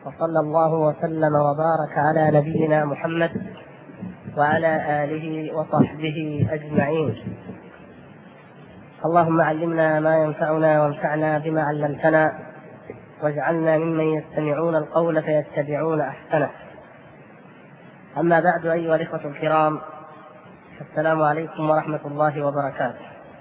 وصلى الله وسلم وبارك على نبينا محمد وعلى آله وصحبه أجمعين. اللهم علمنا ما ينفعنا وانفعنا بما علمتنا واجعلنا ممن يستمعون القول فيتبعون أحسنه. أما بعد، أيها الإخوة الكرام، السلام عليكم ورحمة الله وبركاته.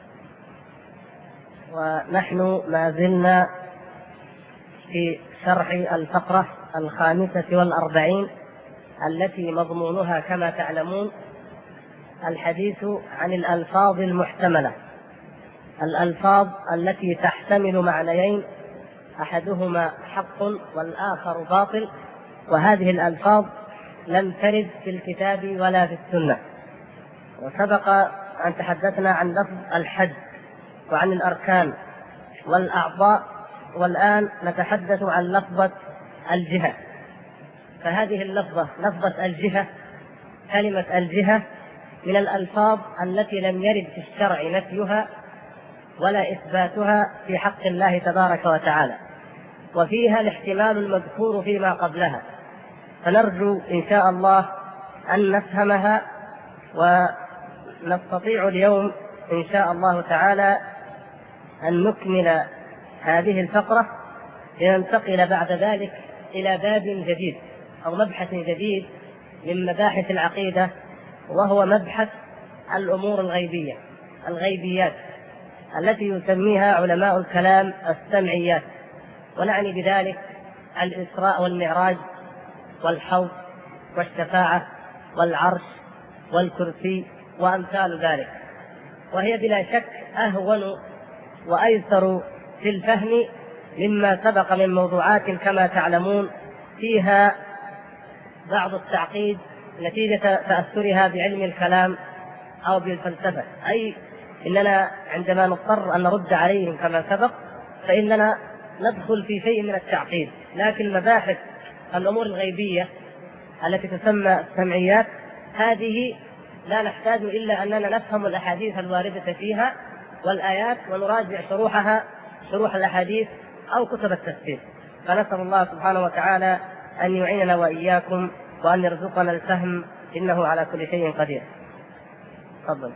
ونحن ما زلنا في شرح الفقرة 45 التي مضمونها كما تعلمون الحديث عن الألفاظ المحتملة، الألفاظ التي تحتمل معنيين أحدهما حق والآخر باطل، وهذه الألفاظ لم ترد في الكتاب ولا في السنة. وسبق أن تحدثنا عن لفظ الحد وعن الأركان والأعضاء، والآن نتحدث عن لفظة الجهة. فهذه اللفظة، لفظة الجهة، كلمة الجهة من الألفاظ التي لم يرد في الشرع نفيها ولا إثباتها في حق الله تبارك وتعالى، وفيها الاحتمال المذكور فيما قبلها. فنرجو إن شاء الله أن نفهمها، ونستطيع اليوم إن شاء الله تعالى أن نكمل هذه الفقرة لننتقل بعد ذلك إلى باب جديد أو مبحث جديد من مباحث العقيدة، وهو مبحث الأمور الغيبيات التي يسميها علماء الكلام السمعيات، ونعني بذلك الإسراء والمعراج والحوض والشفاعة والعرش والكرسي وأمثال ذلك. وهي بلا شك أهون وأيسر في الفهم مما سبق من موضوعات كما تعلمون فيها بعض التعقيد نتيجة تأثرها بعلم الكلام أو بالفلسفة، أي إننا عندما نضطر أن نرد عليهم كما سبق فإننا ندخل في شيء من التعقيد. لكن مباحث الأمور الغيبية التي تسمى السمعيات هذه لا نحتاج إلا أننا نفهم الأحاديث الواردة فيها والآيات ونراجع شروح الأحاديث أو كتب التفسير. فنسأل الله سبحانه وتعالى أن يعيننا وإياكم وأن يرزقنا الفهم، إنه على كل شيء قدير. تفضل.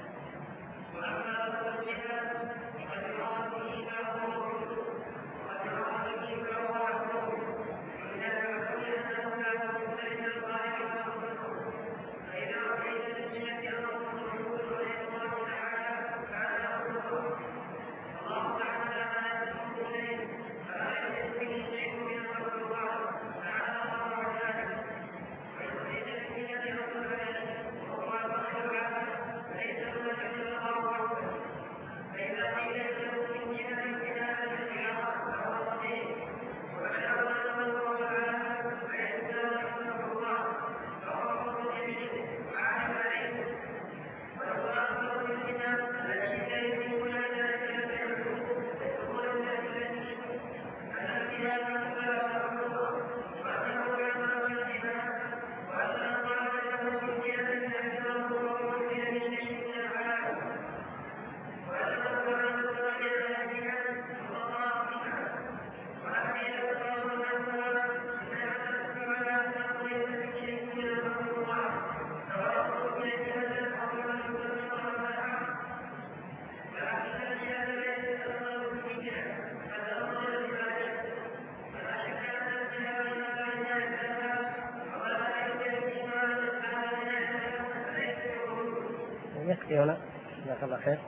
جزاك الله خير.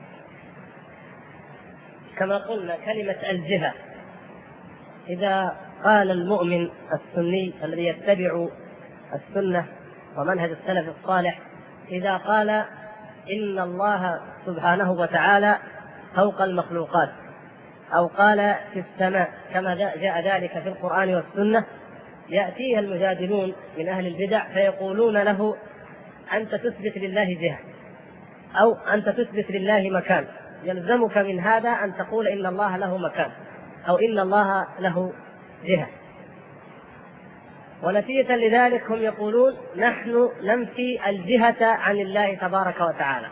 كما قلنا كلمة الجهة، إذا قال المؤمن السني الذي يتبع السنة ومنهج السلف الصالح، إذا قال إن الله سبحانه وتعالى فوق المخلوقات، أو قال في السماء كما جاء ذلك في القرآن والسنة، يأتيها المجادلون من أهل البدع فيقولون له أنت تثبت لله جهة أو أنت تثبت لله مكان، يلزمك من هذا أن تقول إن الله له مكان أو إن الله له جهة. ونتيجة لذلك هم يقولون نحن ننفي الجهة عن الله تبارك وتعالى.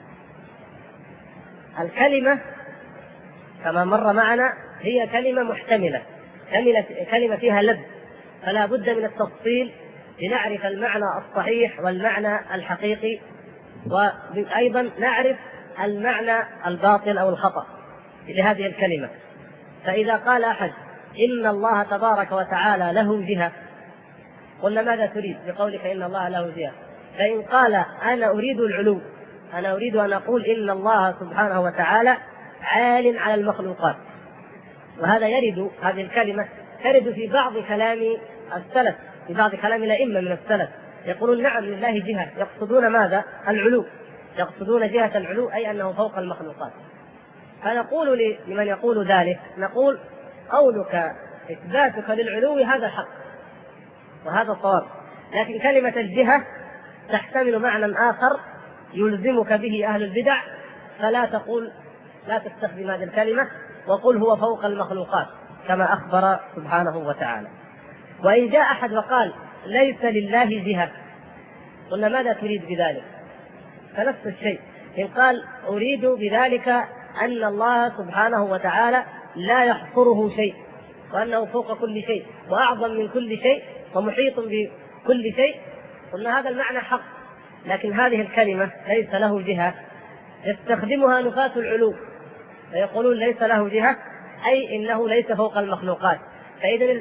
الكلمة كما مر معنا هي كلمة محتملة، كلمة فيها لب، فلا بد من التفصيل لنعرف المعنى الصحيح والمعنى الحقيقي، وأيضا نعرف المعنى الباطل أو الخطأ لهذه الكلمة. فإذا قال أحد إن الله تبارك وتعالى له جهة، قلنا ماذا تريد بقولك إن الله له جهة؟ فإن قال أنا أريد العلو، أنا أريد أن أقول إن الله سبحانه وتعالى عال على المخلوقات، وهذا يرد، هذه الكلمة ترد في بعض كلام السلف، في بعض كلام الأئمة من السلف، يقولون نعم لله جهة، يقصدون ماذا؟ العلو، يقصدون جهة العلو أي أنه فوق المخلوقات. فنقول لمن يقول ذلك، نقول قولك إثباتك للعلو هذا حق وهذا صواب، لكن كلمة الجهة تحتمل معنى آخر يلزمك به أهل البدع، فلا تقول، لا تستخدم هذه الكلمة، وقل هو فوق المخلوقات كما أخبر سبحانه وتعالى. وإن جاء أحد وقال ليس لله جهة، قلنا ماذا تريد بذلك؟ فنفس الشيء، إن قال أريد بذلك أن الله سبحانه وتعالى لا يحصره شيء، وأنه فوق كل شيء وأعظم من كل شيء ومحيط بكل شيء، قلنا هذا المعنى حق، لكن هذه الكلمة ليس له جهة يستخدمها نفاة العلو، فيقولون ليس له جهة أي إنه ليس فوق المخلوقات، فإذا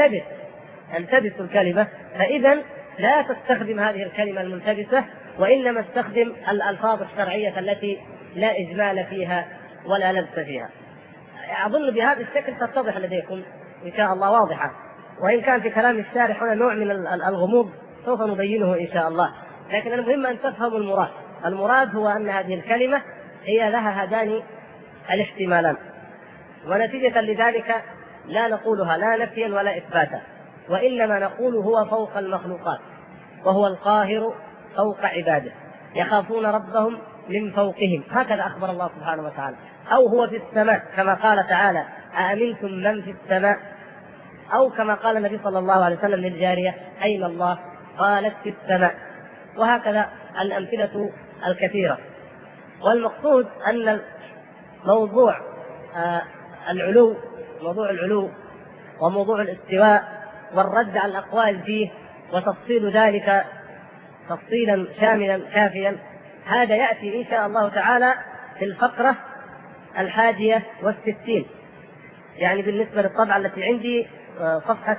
تلتبس الكلمة، فإذا لا تستخدم هذه الكلمة الملتبسة، وإنما استخدم الألفاظ الشرعية التي لا إجمال فيها ولا لبس فيها. أظن بهذا الشكل تتضح لديكم إن شاء الله واضحة، وإن كان في كلام الشارح هنا نوع من الغموض سوف نبينه إن شاء الله، لكن المهم أن تفهموا المراد. المراد هو أن هذه الكلمة هي لها هذان الاحتمالان، ونتيجة لذلك لا نقولها لا نفيا ولا إثباتا، وإنما نقول هو فوق المخلوقات، وهو القاهر فوق عباده، يخافون ربهم من فوقهم، هكذا أخبر الله سبحانه وتعالى، أو هو في السماء كما قال تعالى أأمنتم من في السماء، أو كما قال النبي صلى الله عليه وسلم للجارية أين الله؟ قالت في السماء، وهكذا الأمثلة الكثيرة. والمقصود أن موضوع العلو، موضوع العلو وموضوع الاستواء والرد على الأقوال فيه وتفصيل ذلك تفصيلا شاملا كافيا، هذا يأتي إن شاء الله تعالى في الفقرة 61، يعني بالنسبة للطبعة التي عندي صفحة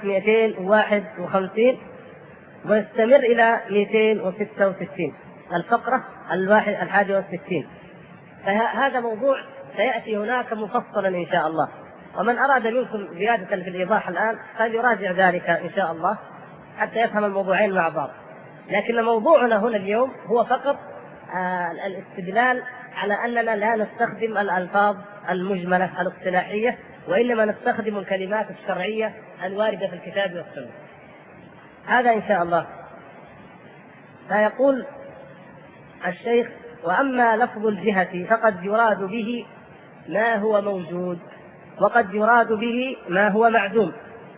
251 ويستمر إلى 266، الفقرة 61. فهذا موضوع سيأتي هناك مفصلا إن شاء الله، ومن أراد منكم زيادة في الإيضاح الآن فليراجع ذلك إن شاء الله حتى يفهم الموضوعين مع بعض. لكن موضوعنا هنا اليوم هو فقط الاستدلال على أننا لا نستخدم الألفاظ المجملة الاصطلاحية، وإنما نستخدم الكلمات الشرعية الواردة في الكتاب والسنة، هذا إن شاء الله. فيقول الشيخ: وأما لفظ الجهة فقد يراد به ما هو موجود، وقد يراد به ما هو معدوم.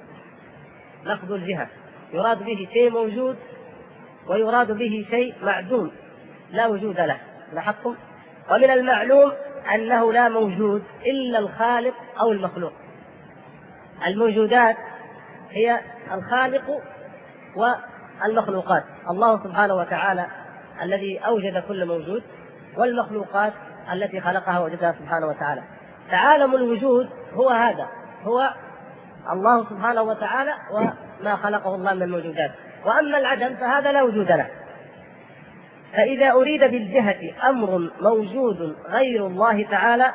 لفظ الجهة يراد به شيء موجود، ويراد به شيء معدوم لا وجود له، لاحظتم؟ ومن المعلوم أنه لا موجود إلا الخالق أو المخلوق. الموجودات هي الخالق والمخلوقات، الله سبحانه وتعالى الذي أوجد كل موجود، والمخلوقات التي خلقها ووجدها سبحانه وتعالى. فعالم الوجود هو هذا، هو الله سبحانه وتعالى وما خلقه الله من الموجودات. وأما العدم فهذا لا وجود له. فإذا أريد بالجهة أمر موجود غير الله تعالى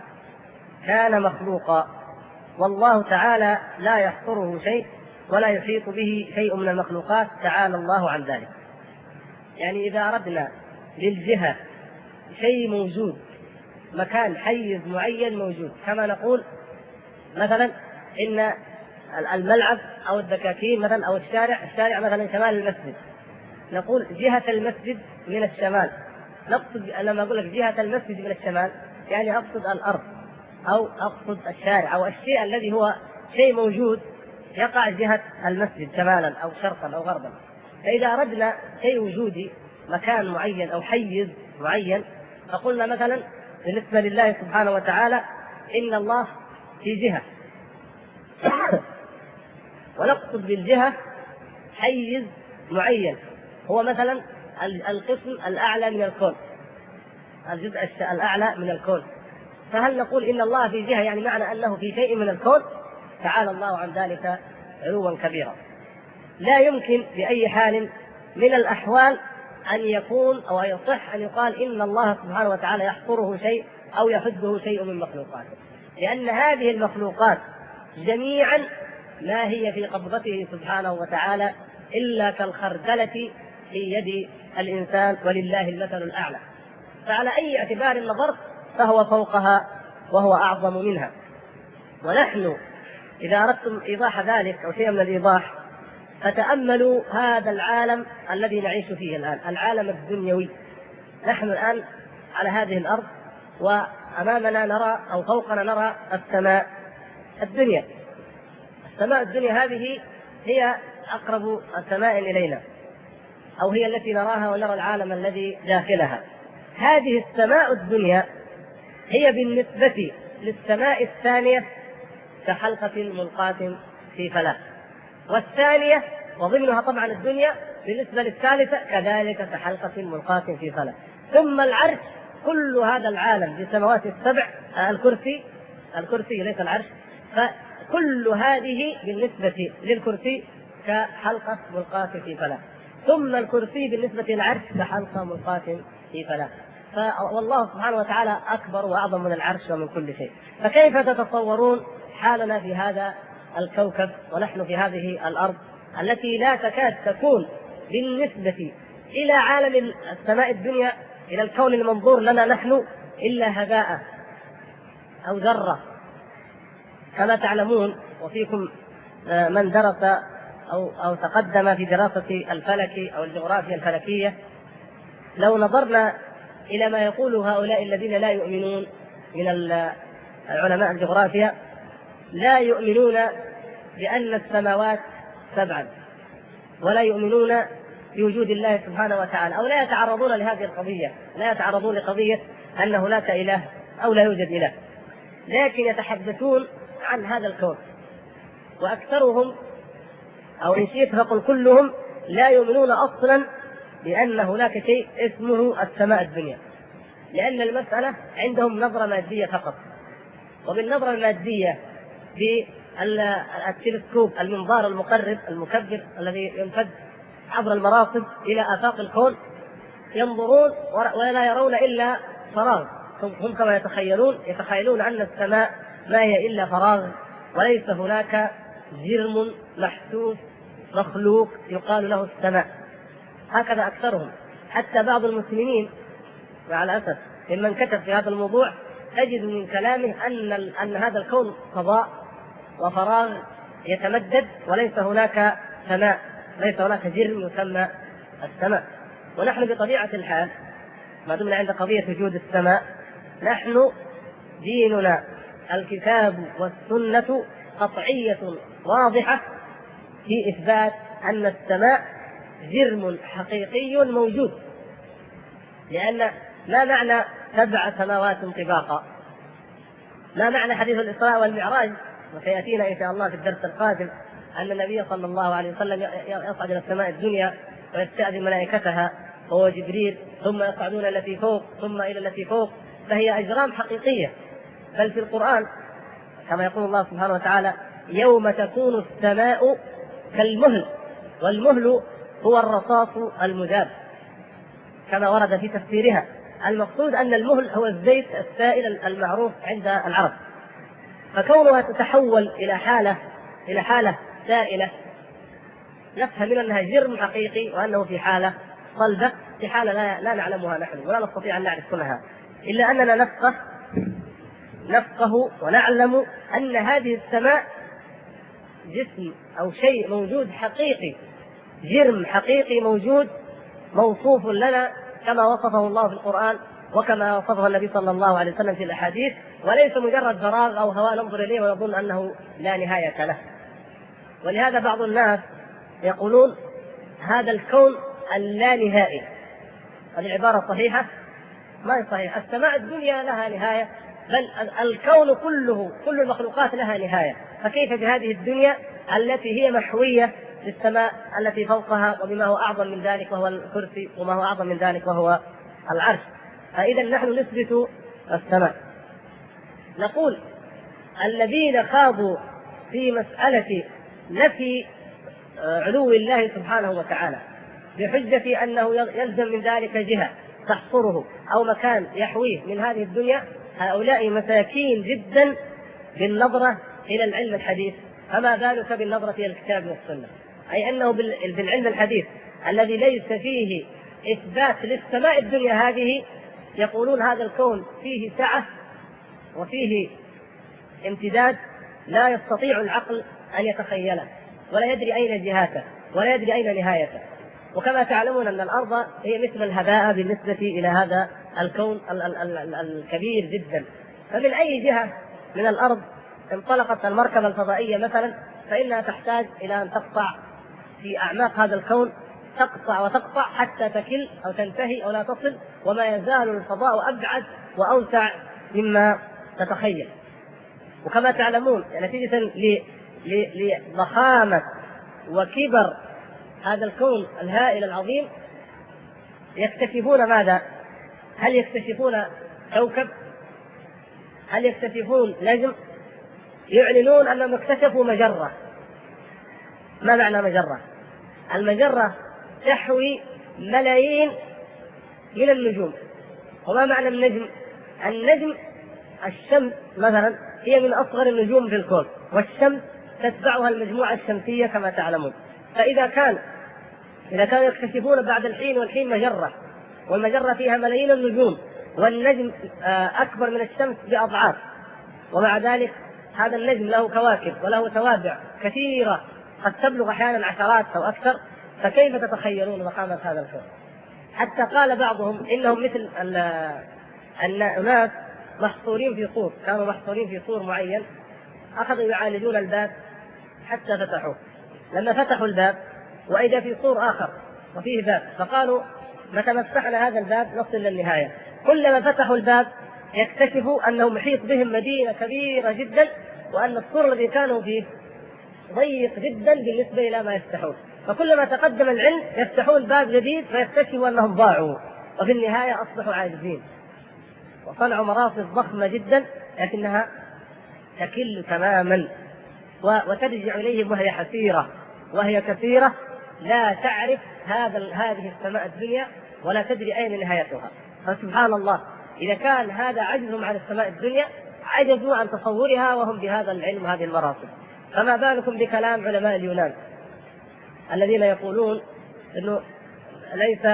كان مخلوقا، والله تعالى لا يحصره شيء ولا يحيط به شيء من المخلوقات، تعالى الله عن ذلك. يعني إذا أردنا للجهة شيء موجود، مكان حيز معين موجود، كما نقول مثلا إن الملعب أو الدكاكين مثلا أو الشارع مثلا شمال المسجد، نقول جهة المسجد من الشمال. نقصد لما أقول لك جهة المسجد من الشمال يعني أقصد الأرض أو أقصد الشارع أو الشيء الذي هو شيء موجود يقع جهة المسجد شمالا أو شرقا أو غربا. فإذا أردنا شيء وجودي، مكان معين أو حيز معين، فقلنا مثلا بالنسبة لله سبحانه وتعالى إن الله في جهة ونقصد بالجهة حيز معين، هو مثلا القسم الأعلى من الكون، الجزء الأعلى من الكون. فهل نقول إن الله في جهة يعني معنى أنه في شيء من الكون؟ تعالى الله عن ذلك علوا كبيرا. لا يمكن بأي حال من الأحوال أن يكون أو يصح أن يقال إن الله سبحانه وتعالى يحصره شيء أو يحده شيء من مخلوقاته، لأن هذه المخلوقات جميعا ما هي في قبضته سبحانه وتعالى إلا كالخردلة في يد الإنسان، ولله المثل الأعلى. فعلى أي اعتبار نظرت فهو فوقها وهو أعظم منها. ونحن إذا أردتم إيضاح ذلك أو شيء من الإيضاح فتأملوا هذا العالم الذي نعيش فيه الآن، العالم الدنيوي. نحن الآن على هذه الأرض وأمامنا نرى أو فوقنا نرى السماء الدنيا. السماء الدنيا هذه هي أقرب السماء إلينا، أو هي التي نراها ونرى العالم الذي داخلها. هذه السماء الدنيا هي بالنسبة للسماء الثانية كحلقة ملقاة في فلاة، والثانية وضمنها طبعا الدنيا بالنسبة للثالثة كذلك كحلقة ملقاة في فلاة. ثم العرش، كل هذا العالم بالسماوات السبع، الكرسي ليس العرش، فكل هذه بالنسبة للكرسي كحلقة ملقاة في فلاة، ثم الكرسي بالنسبة للعرش كحلقة ملقاة في فلاة. والله سبحانه وتعالى أكبر وأعظم من العرش ومن كل شيء. فكيف تتصورون حالنا في هذا الكوكب ونحن في هذه الأرض التي لا تكاد تكون بالنسبة إلى عالم السماء الدنيا، إلى الكون المنظور لنا نحن، إلا هباء أو ذرة. كما تعلمون وفيكم من درس أو تقدم في دراسة الفلك أو الجغرافيا الفلكية، لو نظرنا إلى ما يقول هؤلاء الذين لا يؤمنون من علماء الجغرافيا، لا يؤمنون بأن السماوات سبعا، ولا يؤمنون بوجود الله سبحانه وتعالى، أو لا يتعرضون لهذه القضية، لا يتعرضون لقضية أن هناك إله أو لا يوجد إله، لكن يتحدثون عن هذا الكون. وأكثرهم أو إن شئت فقل كلهم لا يؤمنون أصلا بأن هناك شيء اسمه السماء الدنيا، لأن المسألة عندهم نظرة مادية فقط. وبالنظرة المادية بالتلسكوب، المنظار المقرب المكبر الذي يمتد عبر المراصد إلى آفاق الكون، ينظرون ولا يرون إلا فراغ. هم كما يتخيلون أن السماء ما هي إلا فراغ، وليس هناك جرم محسوس مخلوق يقال له السماء. هكذا أكثرهم. حتى بعض المسلمين مع الأسف ممن كتب في هذا الموضوع تجد من كلامه أن هذا الكون فضاء وفراغ يتمدد، وليس هناك سماء، ليس هناك جرم يسمى السماء. ونحن بطبيعة الحال ما دمنا عند قضية وجود السماء، نحن ديننا الكتاب والسنة قطعية واضحة في إثبات أن السماء جرم حقيقي موجود. لأن ما معنى 7 سماوات طباقا؟ ما معنى حديث الإسراء والمعراج؟ وسيأتينا إن شاء الله في الدرس القادم أن النبي صلى الله عليه وسلم يصعد إلى السماء الدنيا ويستأذن ملائكتها وهو جبريل، ثم يصعدون التي فوق ثم إلى التي فوق، فهي أجرام حقيقية. بل في القرآن كما يقول الله سبحانه وتعالى: يوم تكون السماء كالمهل، والمهل هو الرصاص المذاب، كما ورد في تفسيرها. المقصود أن المهل هو الزيت السائل المعروف عند العرب، فكونها تتحول إلى حالة سائلة نفهم من أنها جرم حقيقي، وأنه في حالة صلبة، في حالة لا نعلمها نحن ولا نستطيع أن نعرف كلها، إلا أننا نفقه ونعلم أن هذه السماء جسم أو شيء موجود حقيقي، جرم حقيقي موجود موصوف لنا كما وصفه الله في القرآن وكما وصفه النبي صلى الله عليه وسلم في الأحاديث، وليس مجرد فراغ أو هواء ننظر إليه ونظن أنه لا نهاية له. ولهذا بعض الناس يقولون هذا الكون اللانهائي. هذه العبارة صحيحة؟ ما هي صحيحة. السماء الدنيا لها نهاية، بل الكون كله، كل المخلوقات لها نهاية، فكيف بهذه الدنيا التي هي محوية للسماء التي فوقها وبما هو أعظم من ذلك وهو الكرسي، وما هو أعظم من ذلك وهو العرش. فإذا نحن نثبت السماء. نقول الذين خاضوا في مسألة نفي علو الله سبحانه وتعالى بحجة أنه يلزم من ذلك جهة تحصره أو مكان يحويه من هذه الدنيا، هؤلاء مساكين جدا بالنظرة إلى العلم الحديث، فما بالك بالنظرة إلى الكتاب والسنة. أي أنه بالعلم الحديث الذي ليس فيه إثبات للسماء الدنيا هذه، يقولون هذا الكون فيه سعة وفيه امتداد لا يستطيع العقل أن يتخيله، ولا يدري أين جهاته ولا يدري أين نهايته. وكما تعلمون أن الأرض هي مثل الهباء بالنسبة إلى هذا الكون الكبير جدا. فمن أي جهة من الأرض انطلقت المركبة الفضائية مثلا، فإنها تحتاج إلى أن تقطع في أعماق هذا الكون، تقطع وتقطع حتى تكل أو تنتهي أو لا تصل، وما يزال الفضاء أبعد وأوسع مما تتخيل. وكما تعلمون نتيجة لضخامة وكبر هذا الكون الهائل العظيم يكتشفون ماذا؟ هل يكتشفون كوكب؟ هل يكتشفون نجم؟ يعلنون أنهم اكتشفوا مجرة. ما معنى مجرة؟ المجرة تحوي ملايين من النجوم. وما معنى النجم؟ النجم الشمس مثلا هي من أصغر النجوم في الكون، والشمس تتبعها المجموعة الشمسية كما تعلمون. فإذا كانوا يكتشفون بعد الحين والحين مجرة، والمجرة فيها ملايين النجوم، والنجم أكبر من الشمس بأضعاف، ومع ذلك هذا النجم له كواكب وله توابع كثيرة قد تبلغ أحيانا عشرات أو أكثر، فكيف تتخيلون ضخامة هذا الكون؟ حتى قال بعضهم إنهم مثل الناس محصورين في صور، كانوا محصورين في صور معين، أخذوا يعالجون الباب حتى فتحوه. لما فتحوا الباب وإذا في صور آخر وفيه باب، فقالوا متى مسحنا هذا الباب نصل للنهاية. كلما فتحوا الباب يكتشفوا أنه محيط بهم مدينة كبيرة جدا، وأن الصور الذي كانوا فيه ضيق جدا بالنسبة إلى ما يفتحون. فكلما تقدم العلم يفتحون باب جديد فيكتشفوا أنهم ضاعوا، وفي النهاية أصبحوا عاجزين وصنعوا مراصد ضخمة جدا لكنها تكل تماما وترجع إليهم وهي حسيرة وهي كثيرة، لا تعرف هذه السماء الدنيا ولا تدري أين نهايتها. فسبحان الله، إذا كان هذا عجزهم عن السماء الدنيا عجزوا عن تصورها وهم بهذا العلم وهذه المراصد، فما بالكم بكلام علماء اليونان الذين يقولون أنه ليس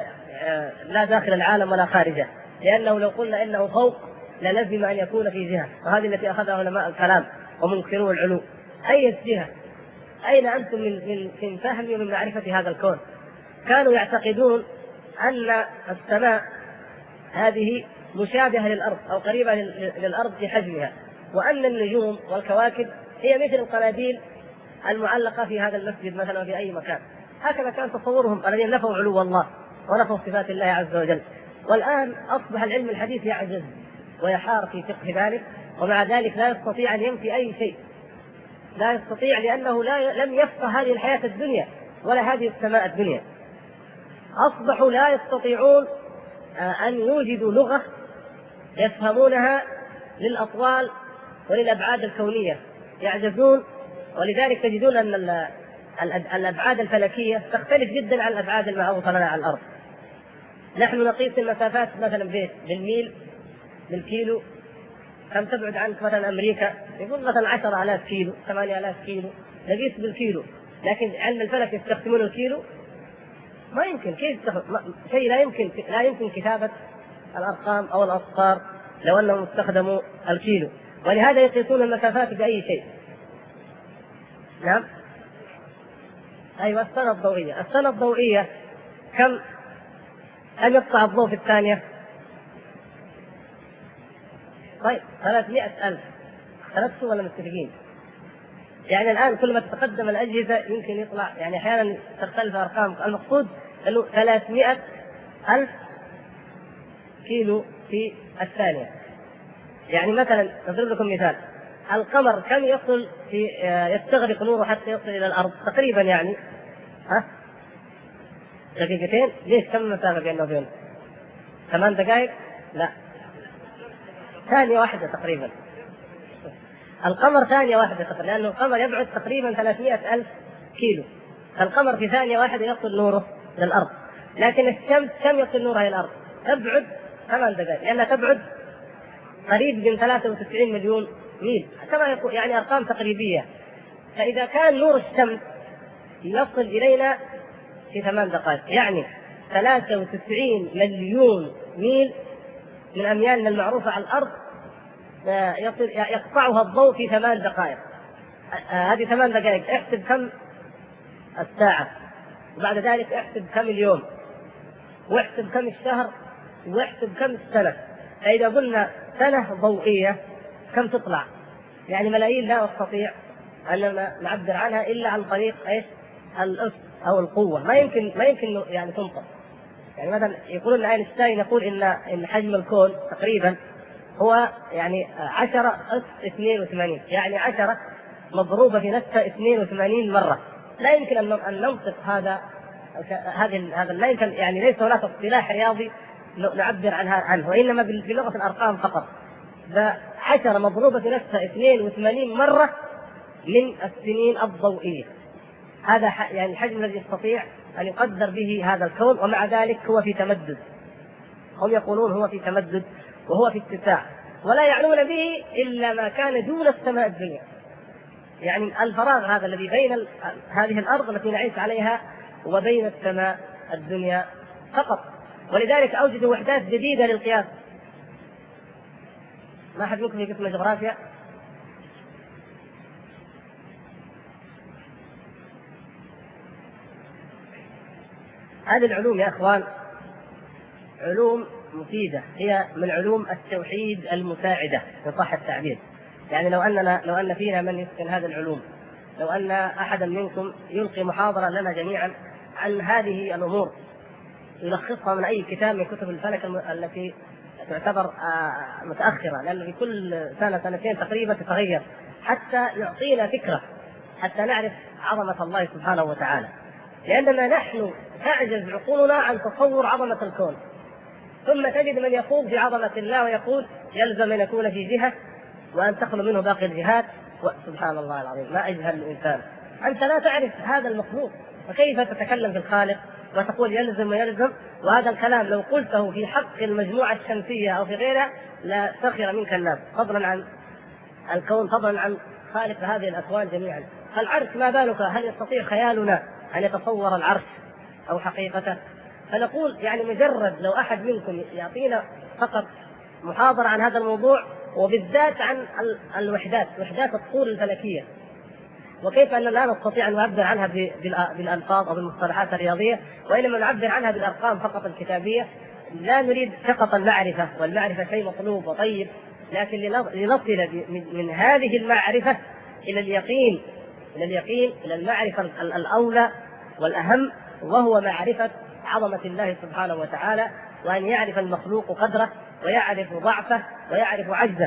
لا داخل العالم ولا خارجه، لأنه لو قلنا إنه فوق للزم أن يكون في جهة، وهذه التي أخذها علماء الكلام ومنكرون العلو. أي جهة؟ أين أنتم من فهم ومن معرفة هذا الكون؟ كانوا يعتقدون أن السماء هذه مشابهة للأرض أو قريبة للأرض في حجمها، وأن النجوم والكواكب هي مثل القناديل المعلقة في هذا المسجد مثلا في أي مكان. هكذا كان تصورهم الذين نفوا علو الله ونفوا صفات الله عز وجل. والآن أصبح العلم الحديث يعجز ويحار في فقه ذلك، ومع ذلك لا يستطيع أن ينفي أي شيء، لا يستطيع، لأنه لم يفقه هذه الحياة الدنيا ولا هذه السماء الدنيا. أصبحوا لا يستطيعون أن يوجدوا لغة يفهمونها للأطوال وللأبعاد الكونية، يعجزون. ولذلك تجدون أن الأبعاد الفلكية تختلف جدا عن الأبعاد المعروفة لنا على الأرض. نحن نقيس المسافات مثلا بالميل، بالكيلو. كم تبعد عنك مثلا أمريكا؟ يقول مثلا 10,000 كيلو، 8,000 كيلو، نقيس بالكيلو. لكن علم الفلك يستخدمون الكيلو؟ ما يمكن. كيف شيء لا يمكن كتابة الأرقام أو الأصفار لو أنهم استخدموا الكيلو. ولهذا يقيسون المسافات بأي شيء. نعم. أيوة، السنة الضوئية كم يقطع الضوء في الثانية؟ طيب 300,000. اختلفتوا ولا متفقين؟ يعني الآن كل ما تتقدم الأجهزة يمكن يطلع، يعني أحيانا تختلف أرقام. المقصود أنه 300,000 كيلو في الثانية. يعني مثلا نضرب لكم مثال، القمر كم يصل في يستغرق نوره حتى يصل إلى الأرض تقريبا؟ يعني دقيقتين؟ ليش كم المسافة بينه وبينه؟ 8 دقائق؟ لا، ثانية واحدة تقريبا. القمر ثانية واحدة تقريبا، لأن القمر يبعد تقريبا 300,000 كيلو، فالقمر في ثانية واحدة يصل نوره للأرض. لكن الشمس كم يصل نورها إلى الأرض؟ تبعد 8 دقائق، لأنها تبعد قريب من 93 مليون ميل كما يقول، يعني أرقام تقريبية. فإذا كان نور الشمس يصل إلينا في 8 دقائق، يعني 93 مليون ميل من أميالنا المعروفة على الأرض يقطعها الضوء في 8 دقائق. هذه 8 دقائق احسب كم الساعة، وبعد ذلك احسب كم اليوم، واحسب كم الشهر، واحسب كم السنة. فإذا قلنا سنة ضوئية كم تطلع؟ يعني ملايين لا نستطيع أن نعبر عنها إلا عن طريق إيش؟ الأس أو القوة. ما يمكن يعني تنطق. يعني مثلا يقولون أينشتاين يقول إن حجم الكون تقريبا هو يعني 10 أس 82، يعني 10 مضروبة في نفسها 82 مرة. لا يمكن أن ننطق هذا لا يمكن، يعني ليس هناك اصطلاح رياضي نعبر عنه، وإنما بلغة الأرقام فقط. 10 مضروبة في نفسها 82 مرة من السنين الضوئية. هذا يعني الحجم الذي يستطيع أن يقدر به هذا الكون، ومع ذلك هو في تمدد. هم يقولون هو في تمدد وهو في اتساع، ولا يعنون به إلا ما كان دون السماء الدنيا، يعني الفراغ هذا الذي بين هذه الأرض التي نعيش عليها وبين السماء الدنيا فقط. ولذلك أوجدوا وحدات جديدة للقياس. ما أحد منكم في قسم الجغرافيا؟ هذه العلوم يا أخوان علوم مفيدة، هي من علوم التوحيد المساعدة إن صح التعبير. يعني لو أن فينا من يتقن هذه العلوم، لو أن أحدا منكم يلقي محاضرة لنا جميعا عن هذه الأمور يلخصها من أي كتاب من كتب الفلك التي تعتبر متأخرة، لأن في كل سنة سنتين تقريبا تتغير، حتى يعطينا فكرة، حتى نعرف عظمة الله سبحانه وتعالى. لأننا نحن تعجز عقولنا عن تصور عظمة الكون، ثم تجد من يخوض في عظمة الله ويقول يلزم أن يكون في جهة وأن تخلو منه باقي الجهات. سبحان الله العظيم، ما أجهل الإنسان. أنت لا تعرف هذا المخلوق، فكيف تتكلم في الخالق وتقول يلزم ويلزم؟ وهذا الكلام لو قلته في حق المجموعة الشمسية أو في غيرها لا سخر منك الناس، فضلا عن الكون، فضلا عن خالق هذه الأكوان جميعا. فالعرش ما بالك؟ هل يستطيع خيالنا أن يتصور العرش أو حقيقته؟ فنقول يعني مجرد لو أحد منكم يعطينا فقط محاضرة عن هذا الموضوع، وبالذات عن وحدات الطول الفلكية، وكيف أننا لا نستطيع أن نعبر عنها بالألفاظ أو بالمصطلحات الرياضية، وإنما نعبر عنها بالأرقام فقط الكتابية. لا نريد فقط المعرفة، والمعرفة شيء مطلوب وطيب، لكن لنصل من هذه المعرفة إلى اليقين، إلى المعرفة الأولى والأهم، وهو معرفة عظمة الله سبحانه وتعالى، وأن يعرف المخلوق قدره ويعرف ضعفه ويعرف عجزه.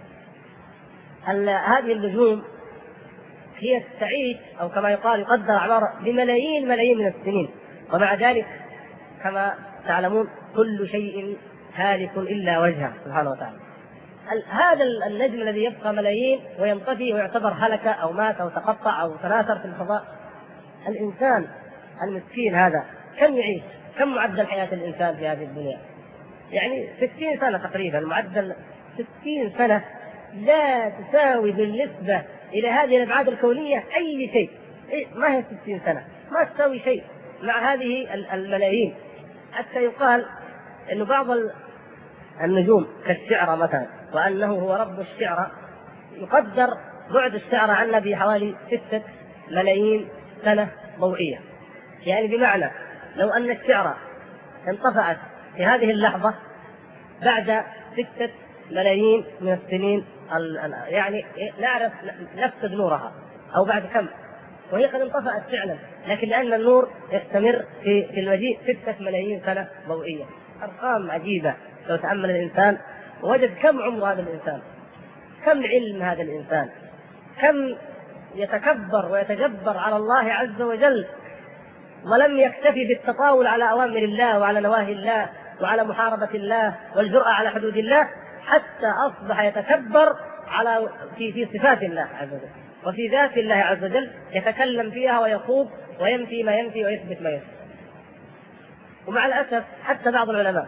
هذه النجوم هي تعيش أو كما يقال يقدر أعمار بملايين من السنين، ومع ذلك كما تعلمون كل شيء هالك إلا وجهه سبحانه وتعالى. هذا النجم الذي يبقى ملايين وينطفي ويعتبر هلك أو مات أو تقطع أو تناثر في الفضاء، الإنسان المسكين هذا كم يعيش؟ كم معدل حياة الإنسان في هذه الدنيا؟ يعني 60 سنة تقريبا، معدل 60 سنة لا تساوي بالنسبة إلى هذه الأبعاد الكونية أي شيء. ما هي 60 سنة؟ ما تساوي شيء مع هذه الملايين. حتى يقال أن بعض النجوم كالشعرى مثلا، وأنه هو رب الشعرى، يقدر بعد الشعرى عنا بحوالي 6 ملايين سنة ضوئية. يعني بمعنى لو أن الشعرى انطفأت في هذه اللحظة بعد 6 ملايين من السنين، يعني نعرف نفقد نورها، أو بعد كم، وهي قد انطفأت فعلا، لكن لأن النور يستمر في المجيء 6 ملايين سنة ضوئية. أرقام عجيبة لو تأمل الإنسان ووجد كم عمر هذا الإنسان. كم علم هذا الإنسان، كم يتكبر ويتجبر على الله عز وجل، ولم يكتفي بالتطاول على أوامر الله وعلى نواهي الله وعلى محاربة الله والجرأة على حدود الله، حتى أصبح يتكبر على في صفات الله عز وجل وفي ذات الله عز وجل، يتكلم فيها ويخوض وينفي ما ينفي ويثبت ما يثبت. ومع الأسف حتى بعض العلماء،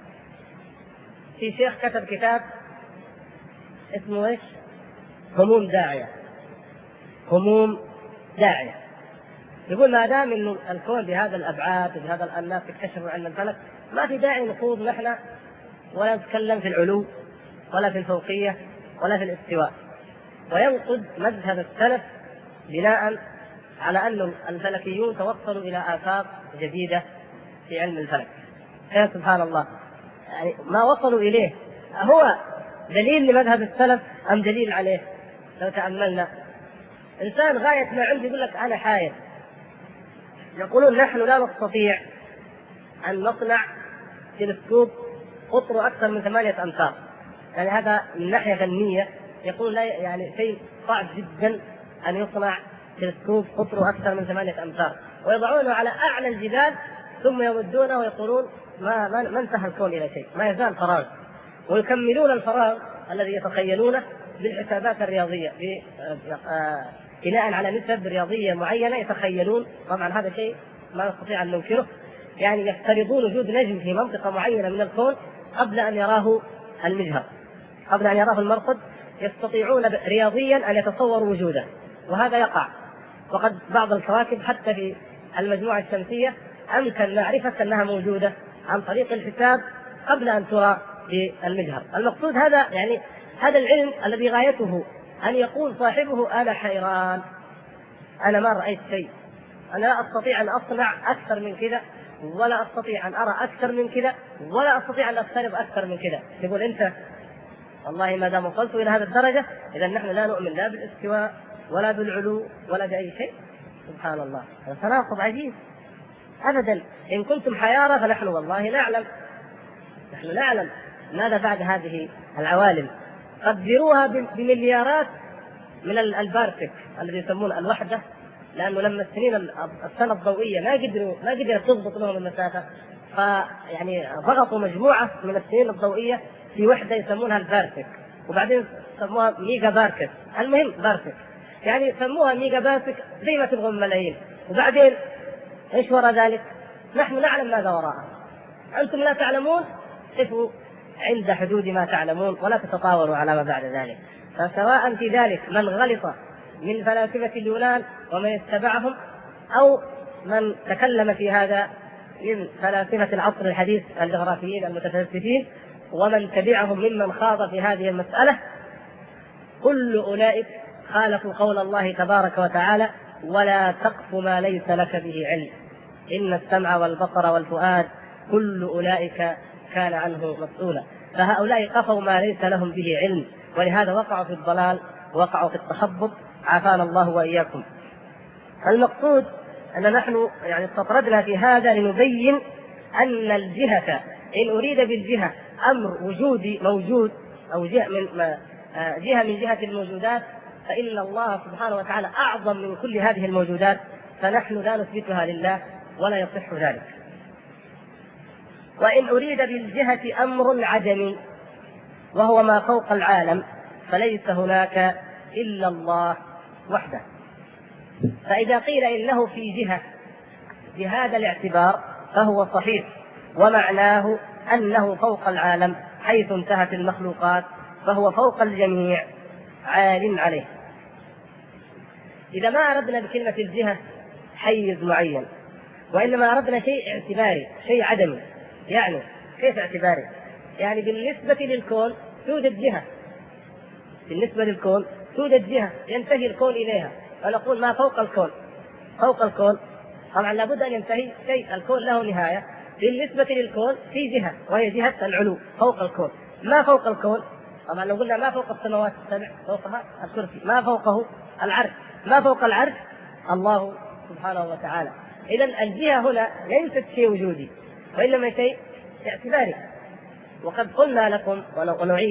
في شيخ كتب كتاب اسمه ايش؟ هموم داعية. هموم داعية. يقول ما دام انه الكون بهذا الابعاد وبهذا الناس اكتشفوا علم الفلك، ما في داعي نخوض نحن ولا نتكلم في العلو ولا في الفوقية ولا في الاستواء. وينقد مذهب السلف بناء على أن الفلكيون توصلوا إلى آفاق جديدة في علم الفلك. يا سبحان الله، يعني ما وصلوا إليه هو دليل لمذهب السلف أم دليل عليه؟ لو تأملنا، إنسان غاية ما عنده يقول لك أنا حاير، يقولون نحن لا نستطيع أن نصنع تلسكوب قطره أكثر من 8 أمتار. يعني هذا من ناحية فنية يقول لا، يعني شيء صعب جدا أن يصنع تلسكوب قطره أكثر من 8 أمتار، ويضعونه على أعلى الجبال ثم يمدونه ويقولون ما انتهى الكون إلى شيء، ما يزال فراغ. ويكملون الفراغ الذي يتخيلونه بالحسابات الرياضية بناء على نسب رياضية معينة يتخيلون. طبعا هذا شيء ما نستطيع أن ننكره، يعني يفترضون وجود نجم في منطقة معينة من الكون قبل أن يراه المجهر، قبل أن يراه المرصد، يستطيعون رياضيا أن يتصوروا وجوده، وهذا يقع. وقد بعض الكواكب حتى في المجموعة الشمسية أمكن معرفة أنها موجودة عن طريق الحساب قبل أن ترى بالمجهر. المقصود هذا، يعني هذا العلم الذي غايته أن يقول صاحبه أنا حيران، أنا ما رأيت شيء، أنا لا أستطيع أن أصنع أكثر من كذا، ولا أستطيع أن أرى أكثر من كذا، ولا أستطيع أن أفترض أكثر من كذا. يقول أنت والله ما دام وصلت إلى هذه الدرجة إذا نحن لا نؤمن لا بالاستواء ولا بالعلو ولا بأي شيء. سبحان الله، هذا تناقض عجيب. أبدا، إن كنتم حيارى فنحن والله نعلم، نحن نعلم ماذا بعد هذه العوالم. قدروها بمليارات من البارتك الذي يسمونه الوحدة، لأنه لما السنة الضوئية ما قدرت تضبط لهم المسافة، فيعني ضغطوا مجموعة من السنين الضوئية في وحدة يسمونها البارتك، وبعدين سموها ميجا بارتك. المهم بارتك، يعني سموها ميجا بارتك زي ما تبغوا ملايين. وبعدين ايش وراء ذلك؟ نحن نعلم ماذا وراءها، أنتم لا تعلمون، قفوا عند حدود ما تعلمون ولا تتطاولوا على ما بعد ذلك. فسواء في ذلك من غلط من فلاسفة اليونان ومن اتبعهم، أو من تكلم في هذا من فلاسفة العصر الحديث الجغرافيين المتفلسفين ومن تبعهم ممن خاض في هذه المسألة، كل أولئك خالفوا قول الله تبارك وتعالى ولا تقف ما ليس لك به علم إن السمع والبصر والفؤاد كل أولئك كان عنه مسؤولا. فهؤلاء قفوا ما ليس لهم به علم، ولهذا وقعوا في الضلال ووقعوا في التخبط، عافانا الله وإياكم. المقصود أن نحن يعني استطردنا في هذا لنبين أن الجهة، إن أريد بالجهة أمر وجودي موجود أو جهة من جهة الموجودات، فإن الله سبحانه وتعالى أعظم من كل هذه الموجودات، فنحن لا نثبتها لله ولا يصح ذلك. وإن أريد بالجهة أمر عدمي وهو ما فوق العالم، فليس هناك إلا الله وحده. فإذا قيل إنه في جهة بهذا الاعتبار فهو صحيح، ومعناه أنه فوق العالم حيث انتهت المخلوقات، فهو فوق الجميع عال عليه. إذا ما أردنا بكلمة الجهة حيز معين، وإنما أردنا شيء اعتباري، شيء عدمي. يعني كيف اعتباري؟ يعني بالنسبة للكون توجد جهة، بالنسبة للكون توجد جهة ينتهي الكون إليها، ونقول ما فوق الكون. فوق الكون طبعا لابد أن ينتهي شيء، الكون له نهاية. بالنسبة للكون في جهة وهي جهة العلو فوق الكون. ما فوق الكون طبعا لو قلنا ما فوق السماوات السبع فوقها الكرسي، ما فوقه العرش، ما فوق العرش الله سبحانه وتعالى. إذن الجهة هنا ليست شيء وجودي وإنما شيء اعتباري. وقد قلنا لكم ونعيد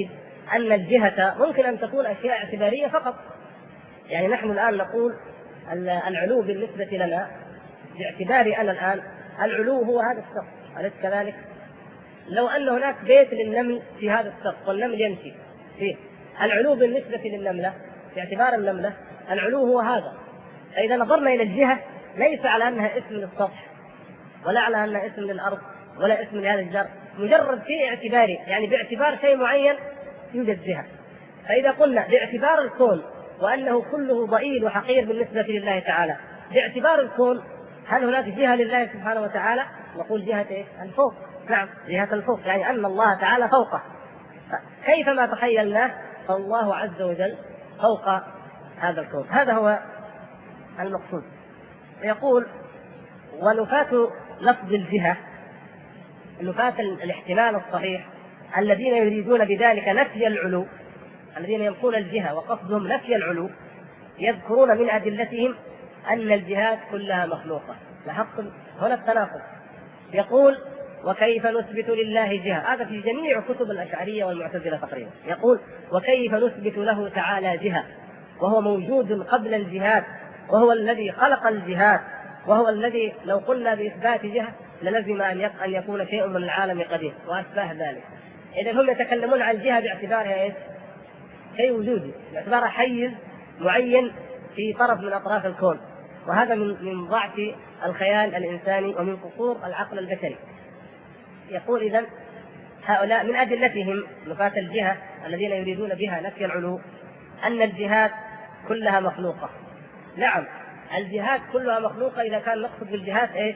أن الجهة ممكن أن تكون أشياء اعتبارية فقط. يعني نحن الآن نقول العلو بالنسبة لنا باعتباري أنا الآن العلو هو هذا السقف، أليس كذلك؟ لو أن هناك بيت للنمل في هذا السقف والنمل يمشي فيه، العلو بالنسبة للنملة باعتبار النملة العلو هو هذا. فإذا نظرنا إلى الجهة ليس على أنها اسم للسطح ولا على أنها اسم للأرض ولا اسم لهذا الجر، مجرد شيء اعتباري، يعني باعتبار شيء معين يوجد جهة. فإذا قلنا باعتبار الكون وأنه كله ضئيل وحقير بالنسبة لله تعالى، باعتبار الكون هل هناك جهة لله سبحانه وتعالى؟ نقول جهة إيه؟ الفوق. نعم، جهة الفوق، يعني أن الله تعالى فوقه. كيفما تخيلناه فالله عز وجل فوق هذا الكون. هذا هو المقصود. يقول: ونفاة لفظ الجهة، نفاة الاحتمال الصحيح، الذين يريدون بذلك نفي العلو، الذين ينفون الجهة وقصدهم نفي العلو، يذكرون من أدلتهم أن الجهات كلها مخلوقة. لاحظتم هنا التناقض. يقول: وكيف نثبت لله جهة؟ هذا في جميع كتب الأشعرية والمعتزلة تقريبا. يقول: وكيف نثبت له تعالى جهة وهو موجود قبل الجهات، وهو الذي خلق الجهات، وهو الذي لو قلنا بإثبات جهة للزم أن يكون شيء من العالم قديم وأشباه ذلك. إذا هم يتكلمون عن الجهة باعتبارها إيه؟ شيء وجودي، باعتبارها حيز معين في طرف من أطراف الكون، وهذا من ضعف الخيال الإنساني ومن قصور العقل البشري. يقول: إذن هؤلاء من أدلتهم نفاة الجهة الذين يريدون بها نفي العلو أن الجهات كلها مخلوقة. نعم، الجهات كلها مخلوقة إذا كان نقصد بالجهات إيش؟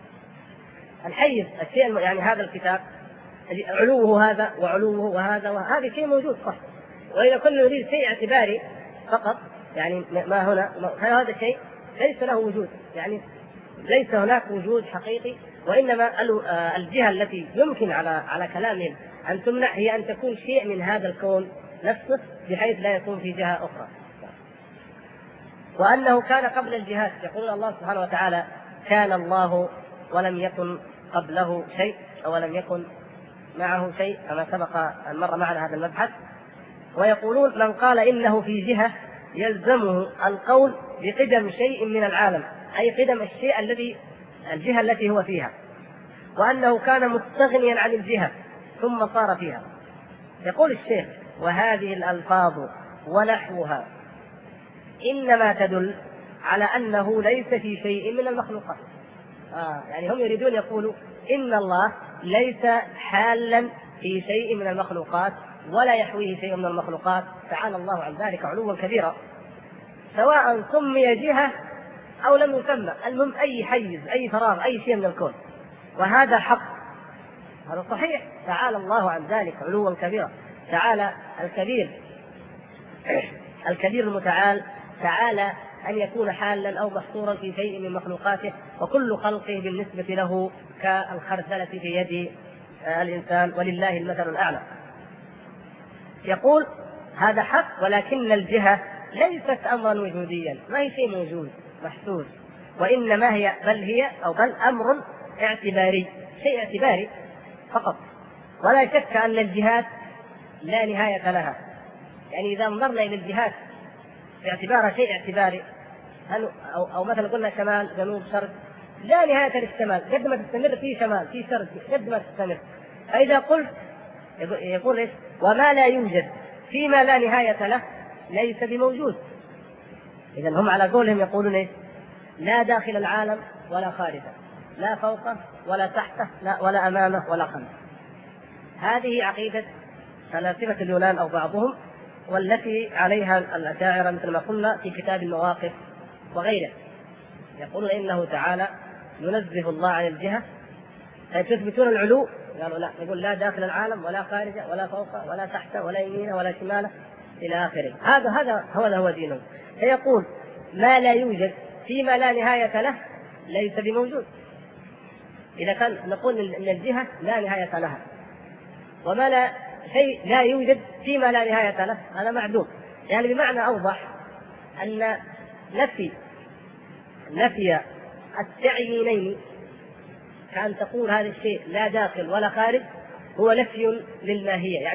الحيز، الشيء، يعني هذا الكتاب علوه هذا وعلوه وهذا وهذا شيء موجود صح. وإذا كنا نريد شيء اعتباري فقط، يعني ما هنا هذا شيء ليس له وجود، يعني ليس هناك وجود حقيقي، وإنما الجهة التي يمكن على كلامهم أن تمنع هي أن تكون شيء من هذا الكون نفسه بحيث لا يكون في جهة أخرى. وأنه كان قبل الجهات، يقول الله سبحانه وتعالى: كان الله ولم يكن قبله شيء ولم يكن معه شيء، كما سبق أن مر معنا هذا المبحث. ويقولون: من قال إنه في جهة يلزمه القول بقدم شيء من العالم، أي قدم الشيء الجهة التي هو فيها، وأنه كان مستغنيا عن الجهة ثم صار فيها. يقول الشيخ: وهذه الألفاظ ونحوها إنما تدل على أنه ليس في شيء من المخلوقات. يعني هم يريدون يقولوا إن الله ليس حالا في شيء من المخلوقات ولا يحويه شيء من المخلوقات، تعالى الله عن ذلك علوا كبيرا، سواء سمي جهة أو لم يسمى، المهم أي حيز، أي فراغ، أي شيء من الكون، وهذا حق، هذا صحيح، تعالى الله عن ذلك علوا كبيرا. تعالى الكبير المتعال، تعالى أن يكون حالا أو محصورا في شيء من مخلوقاته، وكل خلقه بالنسبة له كالخردلة في يد الإنسان، ولله المثل الأعلى. يقول: هذا حق، ولكن الجهة ليست أمرا وجوديا، ما هي شيء موجود محسوس، وإنما هي بل أمر اعتباري، شيء اعتباري فقط. ولا شك أن الجهات لا نهاية لها، يعني إذا نظرنا إلى الجهات باعتبارها شيء اعتباري، أو مثلا قلنا شمال جنوب شرق، لا نهاية للشمال، قد ما تستمر في شمال في شرق قد ما تستمر. فإذا قلت يقول إيش؟ وما لا يوجد فيما لا نهاية له ليس بموجود. إذا هم على قولهم يقولون إيش؟ لا داخل العالم ولا خارجه، لا فوقه ولا تحته، لا ولا أمامه ولا خلفه. هذه عقيدة فلاسفة اليونان أو بعضهم، والتي عليها الأشاعرة مثل ما قلنا في كتاب المواقف وغيره. يقولون إنه تعالى ينزه الله عن الجهة، تثبتون العلو، قالوا لا، يقول لا داخل العالم ولا خارجه ولا فوقه ولا تحته ولا يمينه ولا شماله إلى آخره. هذا هو دينه. فيقول: ما لا يوجد فيما لا نهاية له ليس بموجود. إذا كان نقول إن الجهة لا نهاية لها، وما لا شيء لا يوجد فيما لا نهاية له، هذا معدوم. يعني بمعنى أوضح أن نفي التعيينين، كأن تقول هذا الشيء لا داخل ولا خارج، هو نفي للماهية، يعني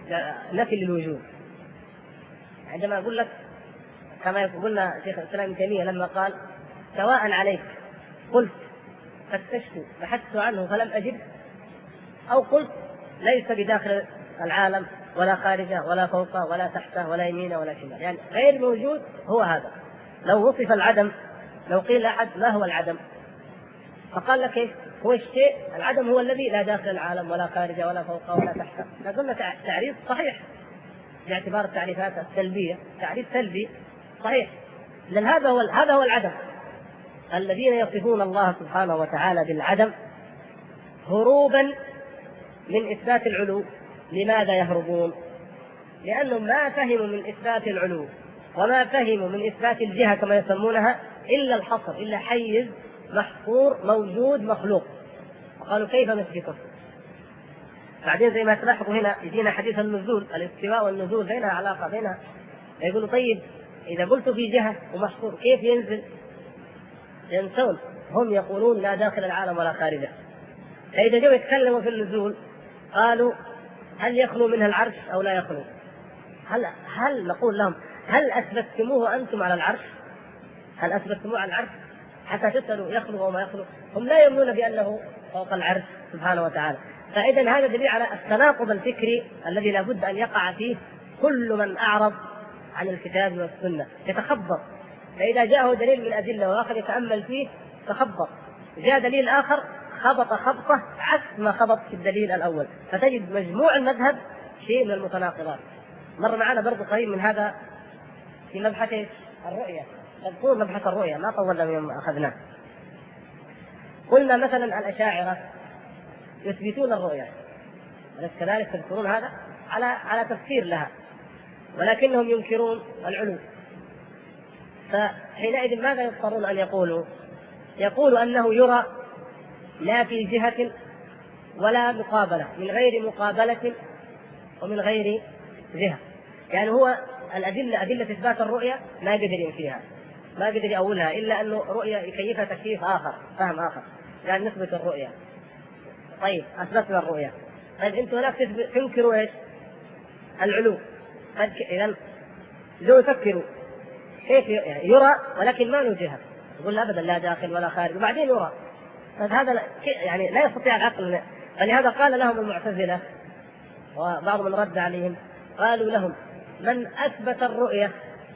نفي للوجود. عندما أقول لك كما قلنا شيخ الإسلام ابن تيمية لما قال سواء عليك قلت فتشت بحثت عنه فلم أجد، أو قلت ليس بداخل العالم ولا خارجه ولا فوقه ولا تحته ولا يمينه ولا شمال، يعني غير موجود هو هذا. لو وصف العدم، لو قيل أحد ما هو العدم فقال لك إيه هو الشيء، العدم هو الذي لا داخل العالم ولا خارجه ولا فوقه ولا تحته، قلنا تعريف صحيح باعتبار التعريفات السلبية، تعريف سلبي صحيح، لأن هذا هو العدم. الذين يصفون الله سبحانه وتعالى بالعدم هروبا من إثبات العلو. لماذا يهربون؟ لأنهم ما فهموا من إثبات العلو وما فهموا من إثبات الجهة كما يسمونها إلا الحصر، إلا حيز محصور موجود مخلوق، وقالوا كيف نثبته؟ بعدين زي ما تلاحظوا هنا يجينا حديث النزول، الاستواء والنزول بينها علاقة بينها، يقولوا طيب إذا قلت في جهة ومحصور كيف ينزل؟ ينسون، هم يقولون لا داخل العالم ولا خارجه. فإذا جو يتكلموا في النزول قالوا هل يخلو منها العرش أو لا يخلو؟ هل نقول لهم هل أثبتتموه أنتم على العرش؟ هل أثبتتموه على العرش حتى تسألوا يخلو أو ما يخلو؟ هم لا يؤمنون بأنه فوق العرش سبحانه وتعالى. فإذا هذا دليل على التناقض الفكري الذي لا بد أن يقع فيه كل من أعرض عن الكتاب والسنة، يتخبط. فإذا جاءه دليل من أدلة وآخر يتأمل فيه تخبط، جاء دليل آخر خبط خبطة عكس ما خبط في الدليل الأول، فتجد مجموع المذهب شيء من المتناقضات. مر معنا برضو قريب من هذا في مبحث الرؤية، تذكرون مبحث الرؤية ما طولنا يوم أخذناه. قلنا مثلا الأشاعرة يثبتون الرؤية، أليس كذلك؟ تذكرون هذا على تفسير لها، ولكنهم ينكرون العلو. فحينئذ ماذا يضطرون أن يقولوا أنه يرى لا في جهة ولا مقابلة، من غير مقابلة ومن غير جهة. يعني هو أدلة إثبات الرؤية ما قدر ينفيها، ما قدر يأولها، إلا أنه رؤية يكيفها تكييف آخر، فهم آخر، يعني نثبت الرؤية. طيب أثبتنا الرؤية، طيب أنتم هناك تنكروا إيش؟ العلو. إذن لو يفكروا كيف يرى ولكن ما له جهة، يقول أبدا لا داخل ولا خارج وبعدين يرى، هذا يعني لا يستطيع العقل. فلهذا قال لهم المعتزلة وبعض من رد عليهم قالوا لهم من أثبت الرؤية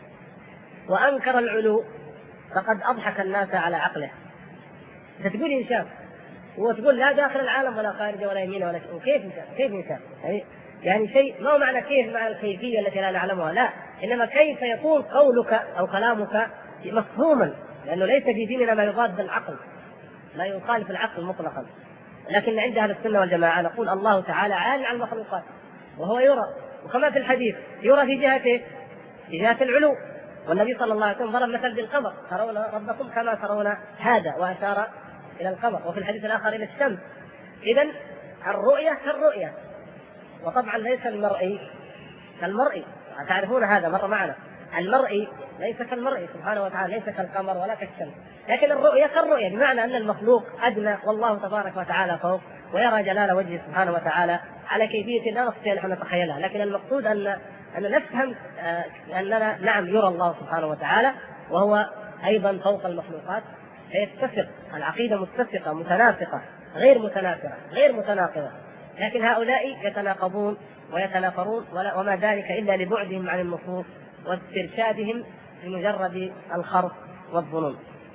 وأنكر العلو فقد أضحك الناس على عقله. تقول إن شاف وتقول لا داخل العالم ولا خارجه ولا يمين ولا شيء، كيف يشاف؟ يعني شيء ما هو معنى كيف مع الكيفية التي لا نعلمها، لا، إنما كيف يكون قولك أو كلامك مفهوما، لأنه ليس في ديننا ما يضاد العقل، لا يخالف العقل مطلقا. لكن عند أهل السنة والجماعة نقول الله تعالى عال عن المخلوقات وهو يرى، وكما في الحديث يرى في جهته، في جهة العلو. والنبي صلى الله عليه وسلم ضرب مثل بالقمر، ترون ربكم كما ترون هذا، وأشار إلى القمر، وفي الحديث الآخر إلى الشمس. إذن الرؤية كالرؤية، وطبعا ليس المرئي كالمرئي، تعرفون هذا مر معنا، المرئي ليس كالمرئي سبحانه وتعالى، ليس كالقمر ولا كالشمس، لكن الرؤية كالرؤية، بمعنى أن المخلوق أدنى والله تبارك وتعالى فوق، ويرى جلال وجهه سبحانه وتعالى على كيفية لا نستطيع نحن نتخيلها. لكن المقصود أن نفهم أننا نعم يرى الله سبحانه وتعالى وهو أيضا فوق المخلوقات، فيتفق العقيدة متفقة متناسقة غير متنافرة غير متناقضة. لكن هؤلاء يتناقضون ويتنافرون، وما ذلك إلا لبعدهم عن النصوص واسترشادهم بمجرد الخرص والظنون.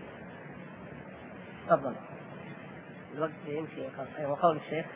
تفضل الوقت يمشي. وقول الشيخ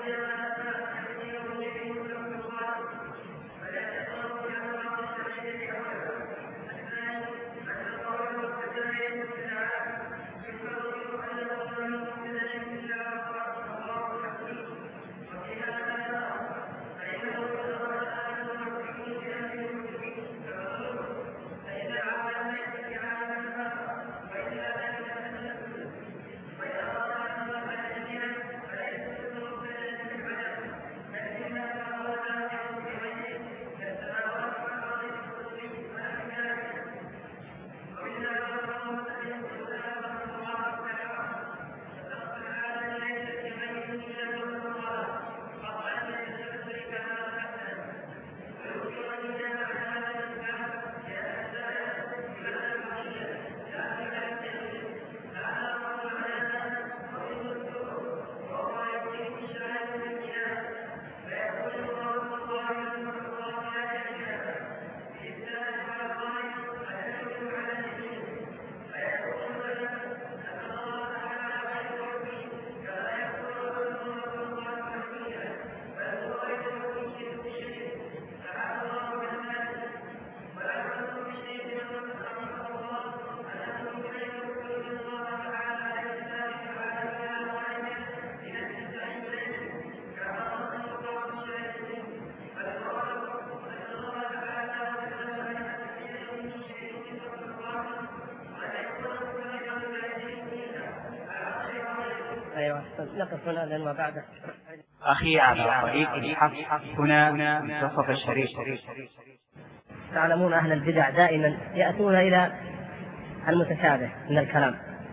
أيوة نقف هنا لأن ما بعده. أخي على طريق الحق هنا منتصف الشريف. تعلمون أهل البدع دائما يأتون إلى المتشابه من الكلام،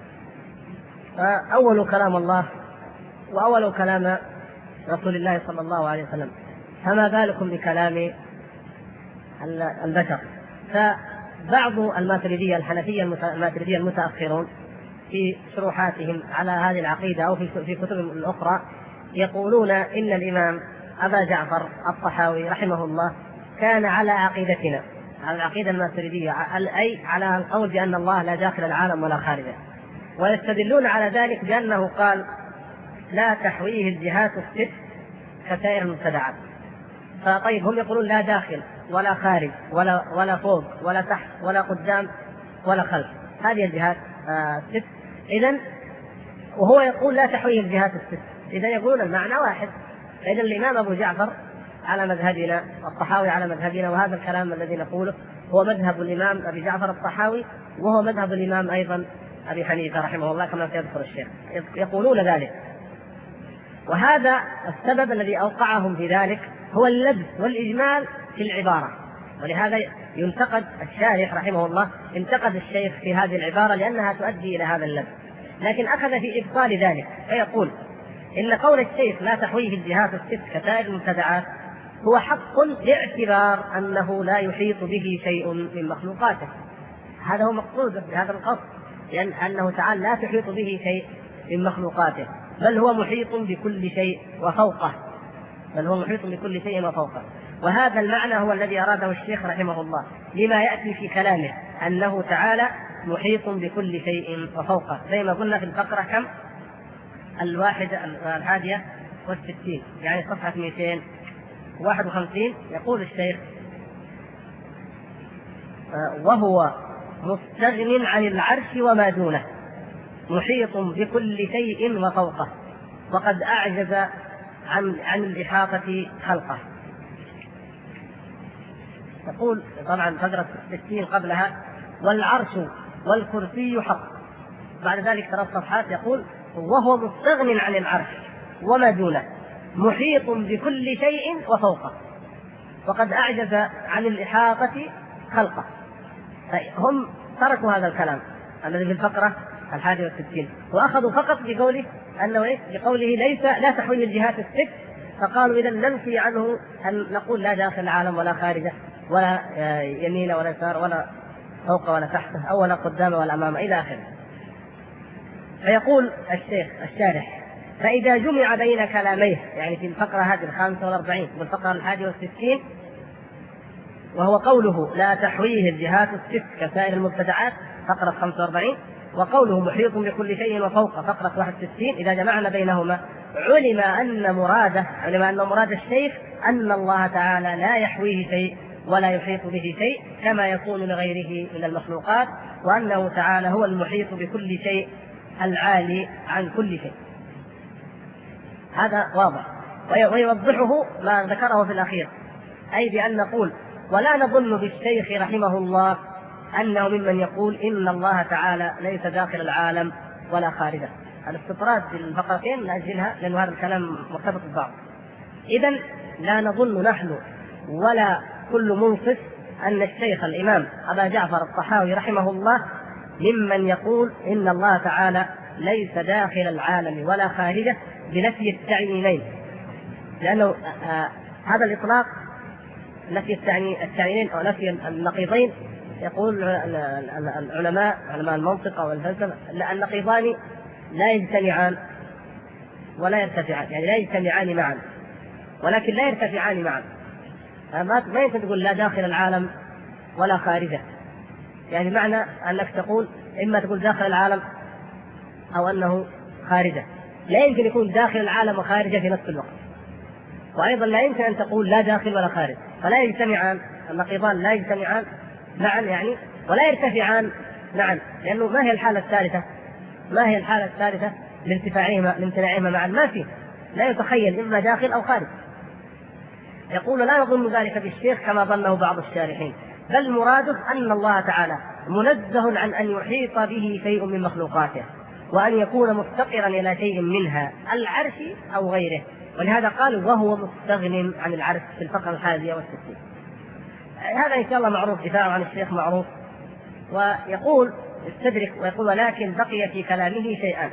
فأول كلام الله وأول كلام رسول الله صلى الله عليه وسلم، فما بالكم بكلام البشر؟ فبعض الماتريدية الحنفية الماتريدية المتأخرون في شروحاتهم على هذه العقيدة أو في كتبهم الأخرى يقولون إن الإمام أبا جعفر الطحاوي رحمه الله كان على عقيدتنا، على العقيدة الماتريدية، أي على القول بأن الله لا داخل العالم ولا خارجه، ويستدلون على ذلك بأنه قال لا تحويه الجهات الست كسائر المبتدعات. فطيب هم يقولون لا داخل ولا خارج ولا فوق ولا تحت ولا قدام ولا خلف، هذه الجهات ست. إذن وهو يقول لا تحويه الجهات الست، إذن يقولون المعنى واحد. إذن الإمام أبو جعفر على مذهبنا والطحاوي على مذهبنا، وهذا الكلام الذي نقوله هو مذهب الإمام أبي جعفر الطحاوي وهو مذهب الإمام أيضا أبي حنيفة رحمه الله كما سيذكر الشيخ، يقولون ذلك. وهذا السبب الذي أوقعهم في ذلك هو اللبس والإجمال في العبارة، ولهذا ينتقد الشارح رحمه الله، انتقد الشيخ في هذه العبارة لأنها تؤدي إلى هذا اللبس، لكن أخذ في إبطال ذلك فيقول إن قول الشيخ لا تحويه الجهات الست كسائر المبتدعات هو حق باعتبار أنه لا يحيط به شيء من مخلوقاته. هذا هو مقصود بهذا القصد، لأن أنه تعالى لا تحيط به شيء من مخلوقاته، بل هو محيط بكل شيء وفوقه، وهذا المعنى هو الذي أراده الشيخ رحمه الله لما يأتي في كلامه أنه تعالى محيط بكل شيء وفوقه، زي ما قلنا في الفقرة كم 61، يعني صفحة 251. يقول الشيخ وهو مستغن عن العرش وما دونه محيط بكل شيء وفوقه وقد أعجز عن الإحاطة خلقه. يقول طبعا فقرة 60 قبلها والعرش والكرسي حق، بعد ذلك 3 صفحات يقول وهو مستغن عن العرش وما دونه محيط بكل شيء وفوقه وقد أعجز عن الإحاطة خلقه. هم تركوا هذا الكلام الذي في الفقرة 61 وأخذوا فقط بقوله أنه بقوله ليس لا تحويه الجهات الست، فقالوا إذا ننفي عنه أن نقول لا داخل العالم ولا خارجه ولا يمين ولا يسار ولا فوق ولا تحته أو ولا قدام ولا أمام إلى آخره. فيقول الشيخ الشارح فإذا جمع بين كلاميه، يعني في الفقرة هذه 45 والفقرة 61 وهو قوله لا تحويه الجهات الست كسائر المبتدعات فقرة 45 وقوله محيط بكل شيء وفوق فقرة 61، إذا جمعنا بينهما علم أن مراد الشيخ أن الله تعالى لا يحويه شيء ولا يحيط به شيء كما يكون لغيره من المخلوقات، وأنه تعالى هو المحيط بكل شيء العالي عن كل شيء. هذا واضح، ويوضحه ما ذكره في الأخير، أي بأن نقول ولا نظن بالشيخ رحمه الله أنه ممن يقول إن الله تعالى ليس داخل العالم ولا خارجه. الاستطراد في الفقرتين لأجلها، لأن هذا الكلام مرتبط ببعض. إذن لا نظن نحن ولا كل منصف أن الشيخ الإمام أبا جعفر الطحاوي رحمه الله ممن يقول إن الله تعالى ليس داخل العالم ولا خارجه بنفي التعيينين، لأنه هذا الإطلاق نفي التعيينين أو نفي النقيضين. يقول علماء المنطق والفلسفة النقيضان لا يجتمعان ولا يرتفعان، يعني لا يجتمعان معا ولكن لا يرتفعان معا. ما يمكن تقول لا داخل العالم ولا خارجه، يعني معنى أنك تقول إما تقول داخل العالم أو أنه خارجه، لا يمكن يكون داخل العالم وخارجه في نفس الوقت. وأيضا لا يمكن أن تقول لا داخل ولا خارج، فلا يجتمعان النقيضان، لا يجتمعان معا يعني ولا يرتفعان معا، لأنه ما هي الحالة الثالثة؟ ما هي الحالة الثالثة لامتناعهما معا؟ ما فيه، لا يتخيل إما داخل أو خارج. يقول لا نظن ذلك بالشيخ كما ظنه بعض الشارحين، بل مراده أن الله تعالى منزه عن أن يحيط به شيء من مخلوقاته، وأن يكون مفتقرا إلى شيء منها العرش أو غيره، ولهذا قال وهو مستغن عن العرش في الفقرة 61. هذا إن شاء الله معروف، دفاع عن الشيخ معروف. ويقول استدرك ويقول ولكن بقي في كلامه شيئان،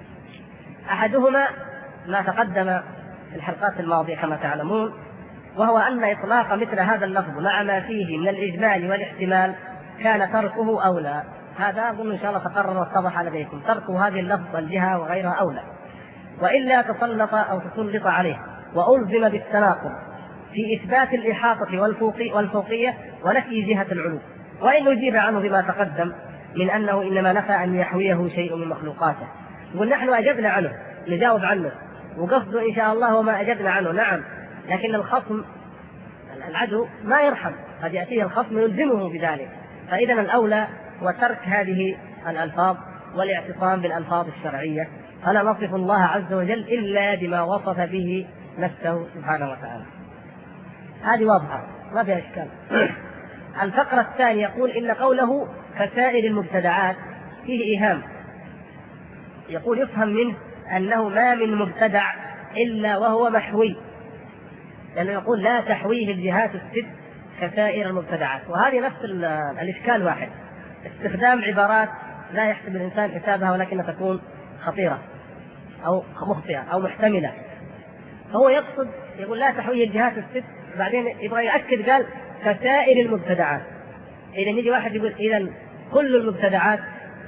أحدهما ما تقدم في الحلقات الماضية كما تعلمون، وهو أن إطلاق مثل هذا اللفظ مع ما فيه من الإجمال والاحتمال كان تركه أولى. هذا أظن إن شاء الله تقرر واتضح لديكم، ترك هذه اللفظ الجهة وغيرها أولى، وإلا تسلط أو تسلط عليه وألزم بالتناقض في إثبات الإحاطة والفوقية ونفي جهة العلو. وإن أجيب عنه بما تقدم من أنه إنما نفى أن يحويه شيء من مخلوقاته، ونحن أجبنا عنه، نجاوب عنه، وقصده إن شاء الله وما أجبنا عنه نعم، لكن الخصم العدو ما يرحم، قد يأتيه الخصم يلزمه بذلك. فإذا الأولى وترك هذه الألفاظ والاعتصام بالألفاظ الشرعية، فلا نصف الله عز وجل إلا بما وصف به نفسه سبحانه وتعالى. هذه واضحة ما فيها إشكال. الفقرة الثانية يقول إن قوله كسائر المبتدعات فيه إيهام، يقول يفهم منه أنه ما من مبتدع إلا وهو محوي، لأنه يقول لا تحويه الجهات الست كسائر المبتدعات. وهذه نفس الإشكال واحد، استخدام عبارات لا يحسب الإنسان حسابها ولكن تكون خطيرة أو مخطئة أو محتملة. فهو يقصد يقول لا تحويه الجهات الست، بعدين يبغى يأكد قال كسائر المبتدعات. إذا يجي واحد يقول إذا كل المبتدعات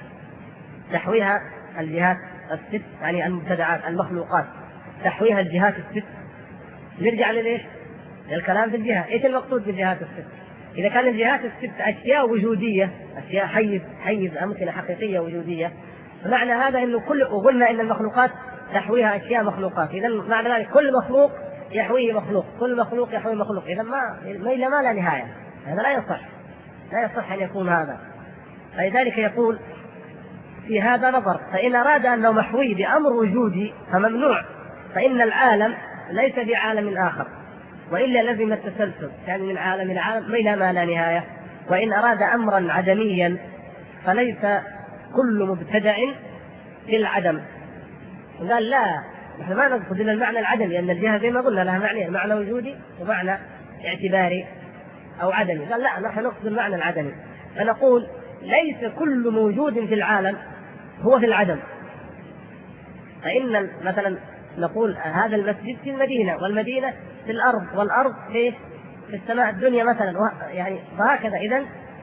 تحويها الجهات الست، يعني المبتدعات المخلوقات تحويها الجهات الست، نرجع لليش؟ للكلام في الجهة. إيش المقصود بالجهات الست؟ إذا كان الجهات الست أشياء وجودية، أشياء حيز أمكنة حقيقية وجودية، فمعنى هذا إنه وقلنا إن المخلوقات تحويها أشياء مخلوقات، إذا معنى ذلك كل مخلوق يحويه مخلوق، كل مخلوق يحوي مخلوق، إذا ما لا نهاية. هذا لا يصح أن يكون هذا. فلذلك يقول في هذا نظر، فإن أراد أنه محوي بأمر وجودي فممنوع، فإن العالم ليس بعالم آخر، وإلا لزم التسلسل، يعني من عالم إلى عالم إلى ما لا نهاية. وإن أراد أمرا عدميا فليس كل مبتدع في العدم. قال لا، نحن ما نقصد إلا المعنى العدمي، لأن الجهة زي ما قلنا لها معنى، معنى وجودي ومعنى اعتباري أو عدمي. قال لا، نحن نقصد المعنى العدمي، فنقول ليس كل موجود في العالم هو في العدم. فإن مثلا نقول هذا المسجد في المدينة، والمدينة في الأرض، والأرض في السماء الدنيا مثلا، يعني وهكذا. إذن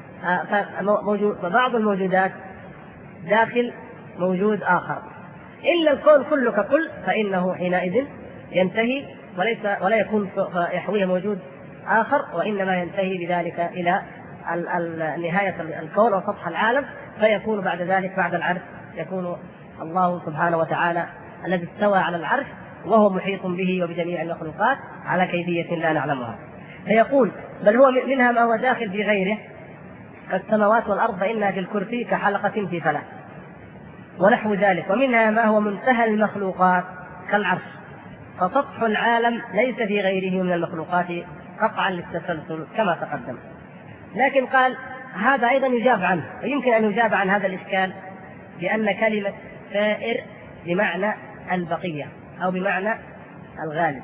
فبعض الموجودات داخل موجود آخر، إلا الكون كله ككل، فإنه حينئذ ينتهي ولا يكون يحويه موجود آخر، وإنما ينتهي بذلك إلى نهاية الكون وسطح العالم، فيكون بعد ذلك بعد العرش يكون الله سبحانه وتعالى الذي استوى على العرش، وهو محيط به وبجميع المخلوقات على كيفية لا نعلمها. فيقول بل هو منها ما هو داخل في غيره كالسماوات والأرض فإنها في الكرسي كحلقة في فلاه ونحو ذلك، ومنها ما هو منتهى المخلوقات كالعرش، فسطح العالم ليس في غيره من المخلوقات قطعا للتسلسل كما تقدم. لكن قال هذا أيضا يجاب عنه، ويمكن أن يجاب عن هذا الإشكال بأن كلمة سائر بمعنى البقية أو بمعنى الغالب.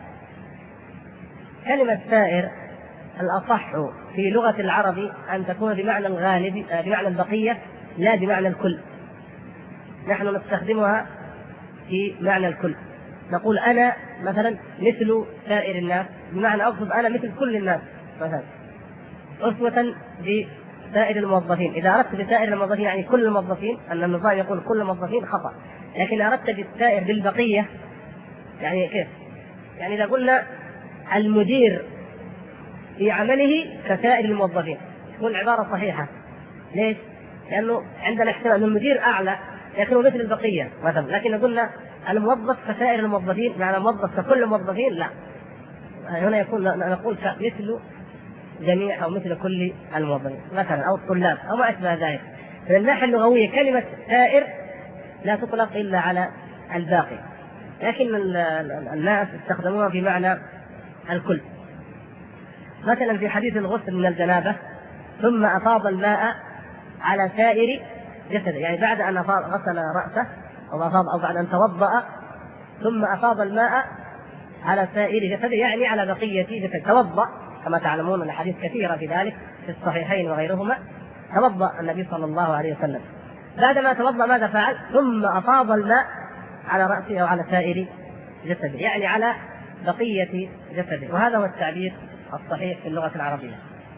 كلمة سائر الأصح في لغة العرب أن تكون بمعنى الغالب بمعنى البقية لا بمعنى الكل. نحن نستخدمها في معنى الكل، نقول أنا مثلا مثل سائر الناس، بمعنى أقصد أنا مثل كل الناس مثلا، أسوة بسائر الموظفين. إذا أردت بسائر الموظفين يعني كل الموظفين، أن النظام يقول كل الموظفين خطأ، لكن أردت بالسائر بالبقية يعني كيف؟ يعني إذا قلنا المدير في عمله كسائر الموظفين تكون عبارة صحيحة. ليش؟ لأنه عندنا احتمال أن المدير أعلى لكنه مثل البقية مثلا، لكن قلنا الموظف كسائر الموظفين معنى الموظف ككل الموظفين لا، هنا يكون نقول مثل جميع أو مثل كل الموظفين مثلا، أو الطلاب أو ما أشبه ذلك. من الناحية اللغوية كلمة سائر لا تطلق إلا على الباقي، لكن الناس استخدموها في معنى الكل. مثلا في حديث الغسل من الجنابة ثم أفاض الماء على سائر جسده، يعني بعد أن غسل رأسه أو بعد أن توضأ ثم أفاض الماء على سائر جسده، يعني على بقية جسده. توضأ كما تعلمون الحديث كثيرة في ذلك في الصحيحين وغيرهما، توضأ النبي صلى الله عليه وسلم، بعدما توضأ ماذا فعل؟ ثم أفاض الماء على رأسه أو على سائر جسده، يعني على بقية جسده. وهذا هو التعبير الصحيح في اللغة العربية.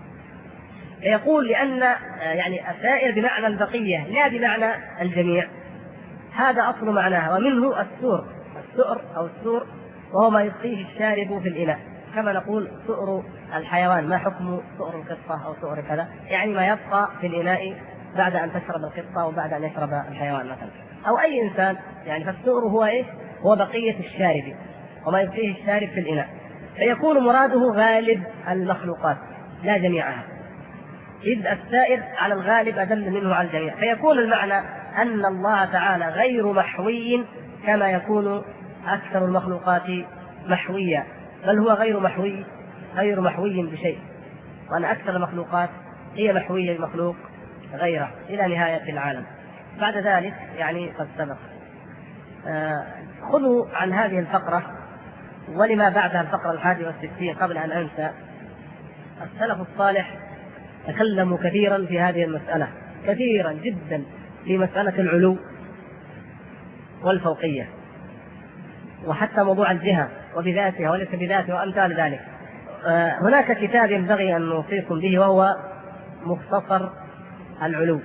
يقول لأن يعني السائر بمعنى البقية لا بمعنى الجميع، هذا أصل معناها. ومنه السؤر أو السؤر، وهو ما يسقيه الشارب في الإناء، كما نقول سؤر الحيوان، ما حكم سؤر القطة أو سؤر كذا، يعني ما يبقى في الإناء بعد أن تشرب القطة وبعد أن يشرب الحيوان مثلا، أو أي إنسان يعني. فالسؤر هو إيه؟ هو بقية الشارب وما يبقيه الشارب في الإناء، فيكون مراده غالب المخلوقات لا جميعها، إذ السائر على الغالب أدل منه على الجميع. فيكون المعنى أن الله تعالى غير محوي كما يكون أكثر المخلوقات محوية، بل هو غير محوي بشيء، وأن أكثر المخلوقات هي محوية بمخلوق غيره إلى نهاية العالم. بعد ذلك يعني قد سبق. خذوا عن هذه الفقرة ولما بعدها الفقرة 61 قبل أن أنسى. السلف الصالح تكلموا كثيرا في هذه المسألة، كثيرا جدا، في مسألة العلو والفوقية، وحتى موضوع الجهة وبذاتها وليس بذاتها وأمثال ذلك. هناك كتاب ينبغي أن نوصيكم به وهو مختصر العلو.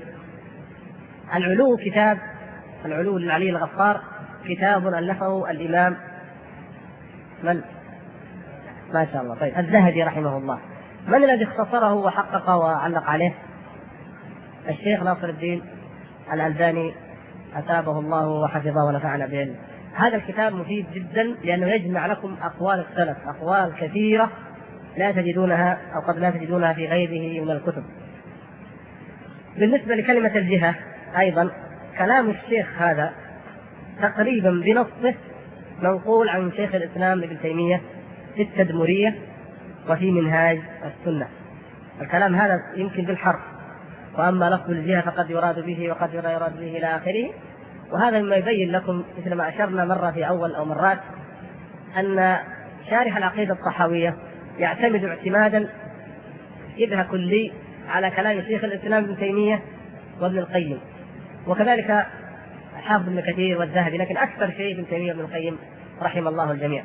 كتاب العلو للعلي الغفار، كتاب ألفه الإمام من؟ ما شاء الله، طيب، الذهبي رحمه الله. من الذي اختصره وحقق وعلق عليه؟ الشيخ ناصر الدين الألباني أثابه الله وحفظه ونفعنا به. هذا الكتاب مفيد جدا لأنه يجمع لكم أقوال السلف، أقوال كثيرة لا تجدونها أو قد لا تجدونها في غيره من الكتب. بالنسبة لكلمة الجهة أيضا كلام الشيخ هذا تقريبا بنصه منقول عن شيخ الإسلام ابن تيمية في التدمرية وفي منهاج السنة. الكلام هذا يمكن بالحرف، وأما لفظ الجهة فقد يراد به وقد يراد به إلى آخره. وهذا مما يبين لكم مثل ما أشرنا مرة في أول أو مرات أن شارح العقيدة الطحاوية يعتمد اعتمادا شبه كلي على كلام شيخ الإسلام ابن تيمية وابن القيم، وكذلك حافظ ابن كثير والذهبي، لكن أكثر شيء ابن تيمية وابن القيم رحم الله الجميع.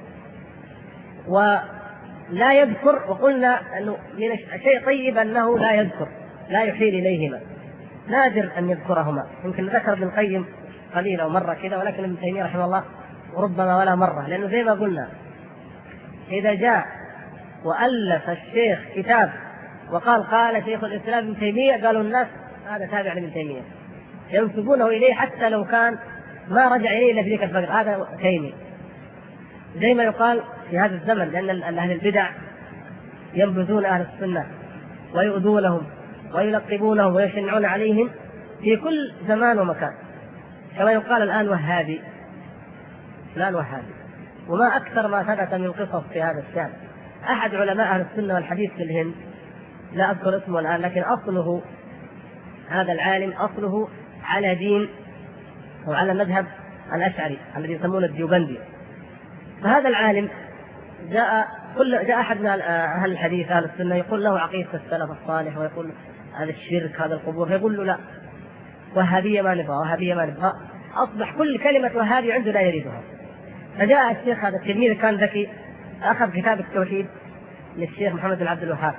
ولا يذكر، وقلنا أنه شيء طيب أنه لا يذكر، لا يحيل إليهما، نادر أن يذكرهما. يمكن ذكر ابن القيم قليلا ومرة كذا، ولكن ابن تيمية رحمه الله ربما ولا مرة، لأنه زي ما قلنا إذا جاء وألف الشيخ كتاب وقال شيخ الإسلام ابن تيمية، قالوا الناس هذا تابع لابن تيمية، ينسبونه إليه حتى لو كان ما رجع إليه إلا في ذيك الفترة، هذا تيمي. زي ما يقال في هذا الزمن، لأن أهل البدع ينبذون أهل السنة ويؤذونهم ويلقبونهم ويشنعون عليهم في كل زمان ومكان، كما يقال الآن وهابي، الآن وهابي. وما أكثر ما ثبت من قصص في هذا الشأن. أحد علماء أهل السنة والحديث في الهند، لا أذكر اسمه الآن، لكن أصله هذا العالم أصله على دين وعلى مذهب الأشعري الذي يسمونه الديوبندي. فهذا العالم جاء أحد من أهل الحديث أهل السنة يقول له عقيدة السلف الصالح، ويقول هذا الشرك هذا القبور، فيقول له لا، وهابية ما نبغى، وهابية ما نبغى. أصبح كل كلمة وهابي عنده لا يريدها. فجاء الشيخ هذا التلميذ كان ذكي، أخذ كتاب التوحيد للشيخ محمد بن عبد الوهاب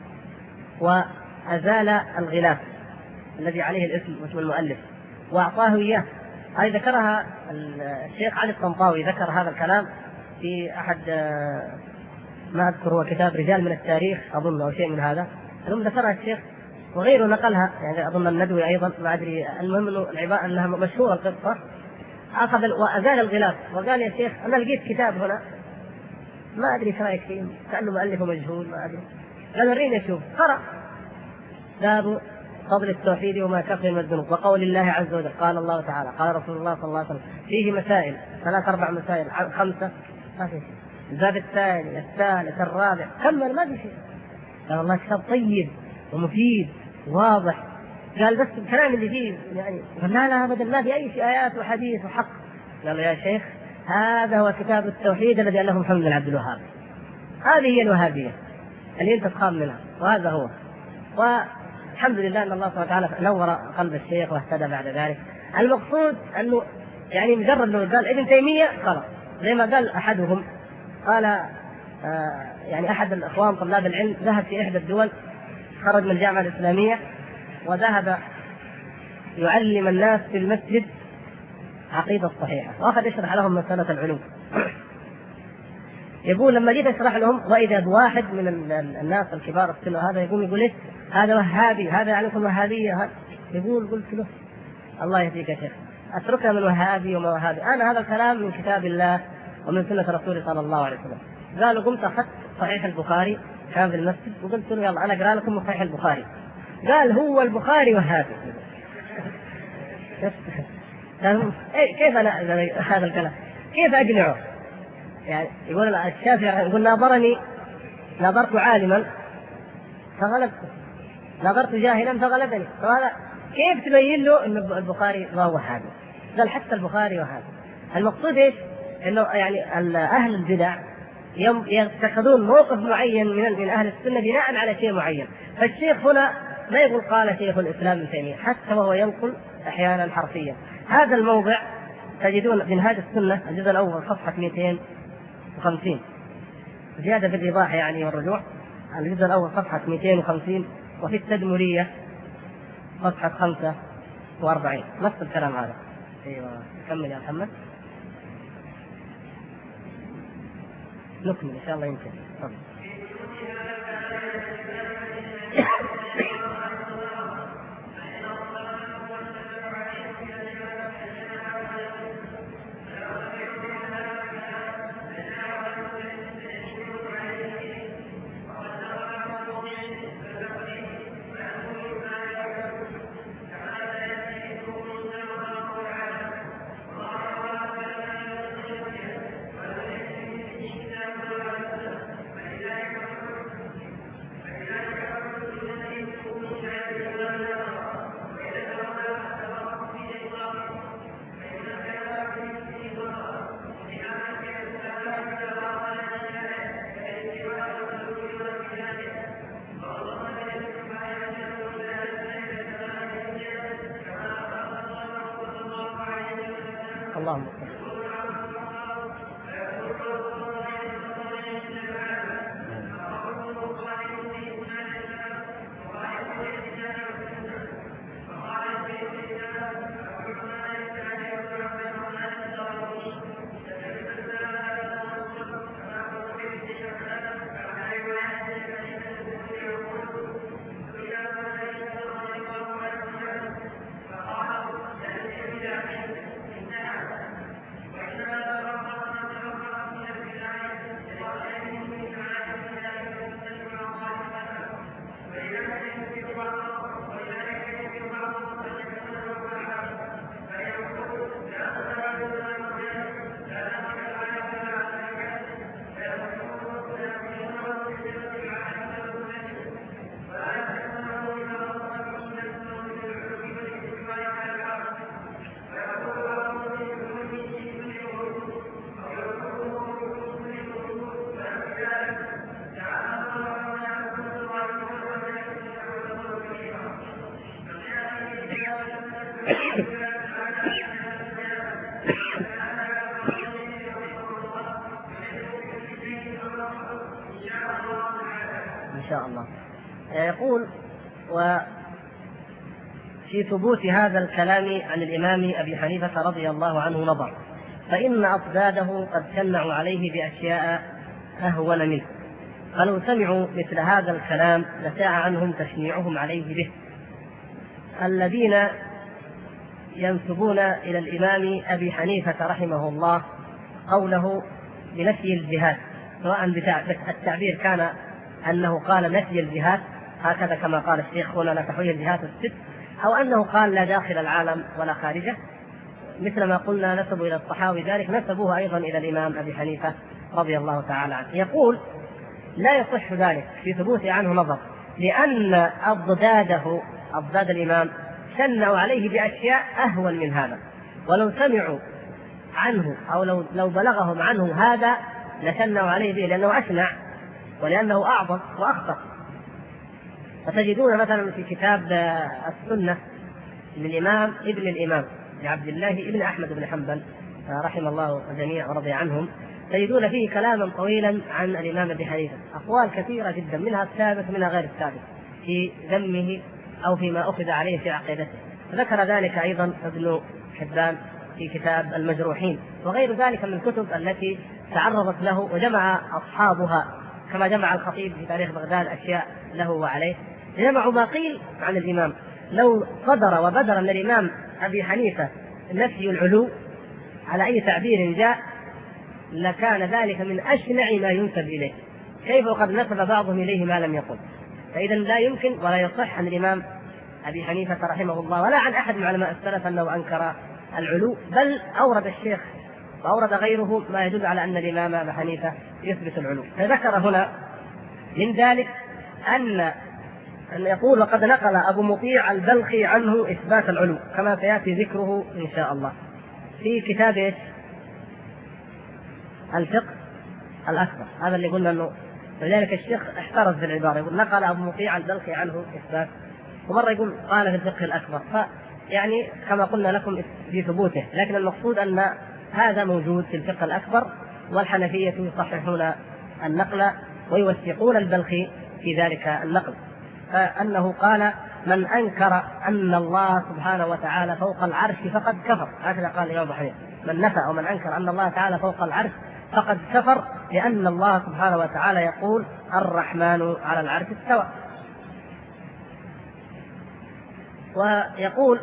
وأزال الغلاف الذي عليه الاسم واسم المؤلف وأعطاه إياه. هذه ذكرها الشيخ علي الطنطاوي، ذكر هذا الكلام في أحد ما أذكر هو كتاب رجال من التاريخ أظن أو شيء من هذا، ثم ذكرها الشيخ وغيره نقلها، يعني أظن الندوي أيضا ما أدري، المهم العبارة أنها مشهورة القصة. أخذ وأزال الغلاف وقال يا شيخ أنا لقيت كتاب هنا ما أدري ايش رايك فيه، كأنه مؤلفه مجهول ما أدري، قال وريني أشوف. قرأ باب فضل التوحيد وما كفر من الذنوب وقول الله عز وجل، قال الله تعالى قال رسول الله صلى الله عليه وسلم، فيه مسائل 3-4 مسائل 5 ما في شيء. الباب الثاني الثالث الرابع كمل ما في شيء. قال والله كتاب طيب ومفيد واضح. قال بس الكلام اللي فيه يعني، قال لا أبدا ما في أي شيء، آيات وحديث وحق. قال يا شيخ هذا هو كتاب التوحيد الذي ألفه محمد بن عبد الوهاب، هذه هي الوهابية اللي أنت تخاف منها، وهذا هو. والحمد لله أن الله سبحانه وتعالى نور قلب الشيخ واهتدى بعد ذلك. المقصود أنه يعني مجرد لو قال ابن تيمية خلاص، زي ما قال أحدهم، قال يعني أحد الأخوان طلاب العلم ذهب في إحدى الدول، خرج من الجامعة الإسلامية وذهب يعلم الناس في المسجد عقيدة الصحيحة، وأخذ يشرح لهم مسألة العلوم. يقول لما جيت أشرح لهم وإذا بواحد من الناس الكبار السن هذا يقوم يقول إيه هذا وهابي، هذا يعلمكم وهابية. يقول قلت له الله يهديك يا شيخ، أتركنا من وهابي وما وهابي، أنا هذا الكلام من كتاب الله ومن سنة رسوله صلى الله عليه وسلم. قالوا قمت أخذت صحيح البخاري كان في المسجد وقلت له يلا أنا أقرأ لكم من صحيح البخاري. قال هو البخاري وهابي. كيف أنا هذا الكلام كيف أقنعه؟ يعني يقول الشافعي يقول ناظرت عالما فغلبت، ناظرت جاهلا فغلبني، فهذا كيف تبين له أن البخاري ما هو وهابي؟ قال حتى البخاري وهابي. المقصود إيش؟ إنه يعني أهل البدع يتخذون موقف معين من أهل السنة بناء على شيء معين. فالشيخ هنا ما يقول قال شيخ الإسلام ابن تيمية، حتى وهو ينقل أحيانا حرفيا. هذا الموضع تجدون في منهاج السنة الجزء الأول صفحة 250 زيادة في الإيضاح يعني والرجوع، الجزء الأول صفحة 250، وفي التدمرية صفحة 45 نفس الكلام هذا. أيوة كمل يا محمد، نكمل إن شاء الله يمكن. إن شاء الله. يقول: وفي ثبوت هذا الكلام عن الإمام أبي حنيفة رضي الله عنه نظر، فإن أضداده قد شنعوا عليه بأشياء أهون منه، فلو سمعوا مثل هذا الكلام لساء عنهم تشنيعهم عليه به. الذين ينسبون إلى الإمام أبي حنيفة رحمه الله قوله بنفي الجهاد، سواء التعبير كان أنه قال نفي الجهاد هكذا كما قال الشيخ هنا لا تحويه الجهات الست، أو أنه قال لا داخل العالم ولا خارجه، مثل ما قلنا نسبوا إلى الطحاوي ذلك، نسبوه أيضا إلى الإمام أبي حنيفة رضي الله تعالى عنه. يقول: لا يصح ذلك في ثبوت عنه نظر، لأن أضداد الإمام شنعوا عليه بأشياء أهون من هذا، ولو سمعوا عنه أو لو بلغهم عنه هذا لشنعوا عليه به، لأنه أشنع ولأنه أعظم وأخطر. فتجدون مثلا في كتاب السنة للإمام ابن الإمام لعبد الله ابن أحمد بن حنبل رحم الله الجميع ورضي عنهم، تجدون فيه كلاما طويلا عن الإمام أبي حنيفة، أقوال كثيرة جدا، منها الثابت منها غير الثابت، في ذمه أو فيما أخذ عليه في عقيدته. ذكر ذلك أيضا ابن حبان في كتاب المجروحين، وغير ذلك من الكتب التي تعرضت له وجمع أصحابها، كما جمع الخطيب في تاريخ بغداد أشياء له وعليه، جمعوا ما قيل عن الإمام. لو صدر وبدر من الإمام أبي حنيفة نفي العلو على أي تعبير جاء لكان ذلك من أشنع ما ينسب إليه، كيف وقد نسب بعضهم إليه ما لم يقل. فإذا لا يمكن ولا يصح عن الإمام أبي حنيفة رحمه الله ولا عن أحد من علماء السلف أنه أنكر العلو، بل أورد الشيخ وأورد غيره ما يدل على أن الإمام أبي حنيفة يثبت العلو. فذكر هنا من ذلك أن يقول: وقد نقل أبو مطيع البلخي عنه إثبات العلو، كما سيأتي ذكره إن شاء الله في كتاب الفقه الأكبر، هذا اللي قلنا أنه لذلك الشيخ احترز في العبارة، يقول نقل أبو مطيع البلخي عنه إثبات، ومرة يقول قال في الفقه الأكبر، فيعني كما قلنا لكم في ثبوته، لكن المقصود أن هذا موجود في الفقه الأكبر، والحنفية يصححون النقل ويوثقون البلخي في ذلك النقل، فأنه قال: من أنكر أن الله سبحانه وتعالى فوق العرش فقد كفر، هكذا قال الإمام أبو حنيفة، من نفى ومن أنكر أن الله تعالى فوق العرش فقد كفر، لأن الله سبحانه وتعالى يقول: الرحمن على العرش استوى. ويقول: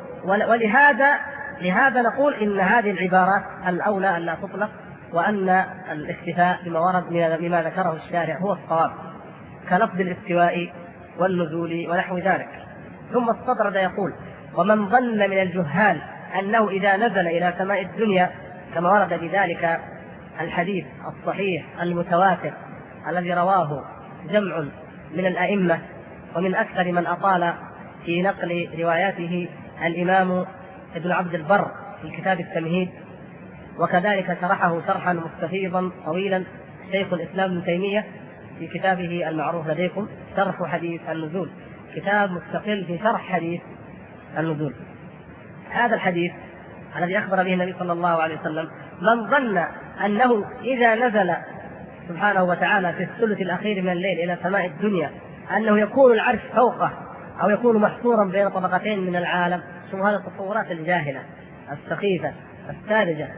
ولهذا نقول إن هذه العبارات الأولى أن لا تطلق، وأن الاكتفاء بما ورد بما ذكره الشارع هو الصواب، كلفظ الاستواء والنزول ونحو ذلك. ثم استطرد يقول: ومن ظن من الجهال أنه إذا نزل إلى سماء الدنيا، كما ورد بذلك الحديث الصحيح المتواتر الذي رواه جمع من الأئمة، ومن أكثر من أطال في نقل رواياته الإمام ابن عبد البر في كتاب التمهيد، وكذلك شرحه شرحا مستفيضا طويلا شيخ الإسلام ابن تيمية في كتابه المعروف لديكم شرح حديث النزول، كتاب مستقل في شرح حديث النزول. هذا الحديث الذي أخبر به النبي صلى الله عليه وسلم: من ظن أنه إذا نزل سبحانه وتعالى في الثلث الأخير من الليل إلى سماء الدنيا أنه يكون العرش فوقه أو يكون محصورا بين طبقتين من العالم، شو هذه التصورات الجاهلة السخيفة الساذجة،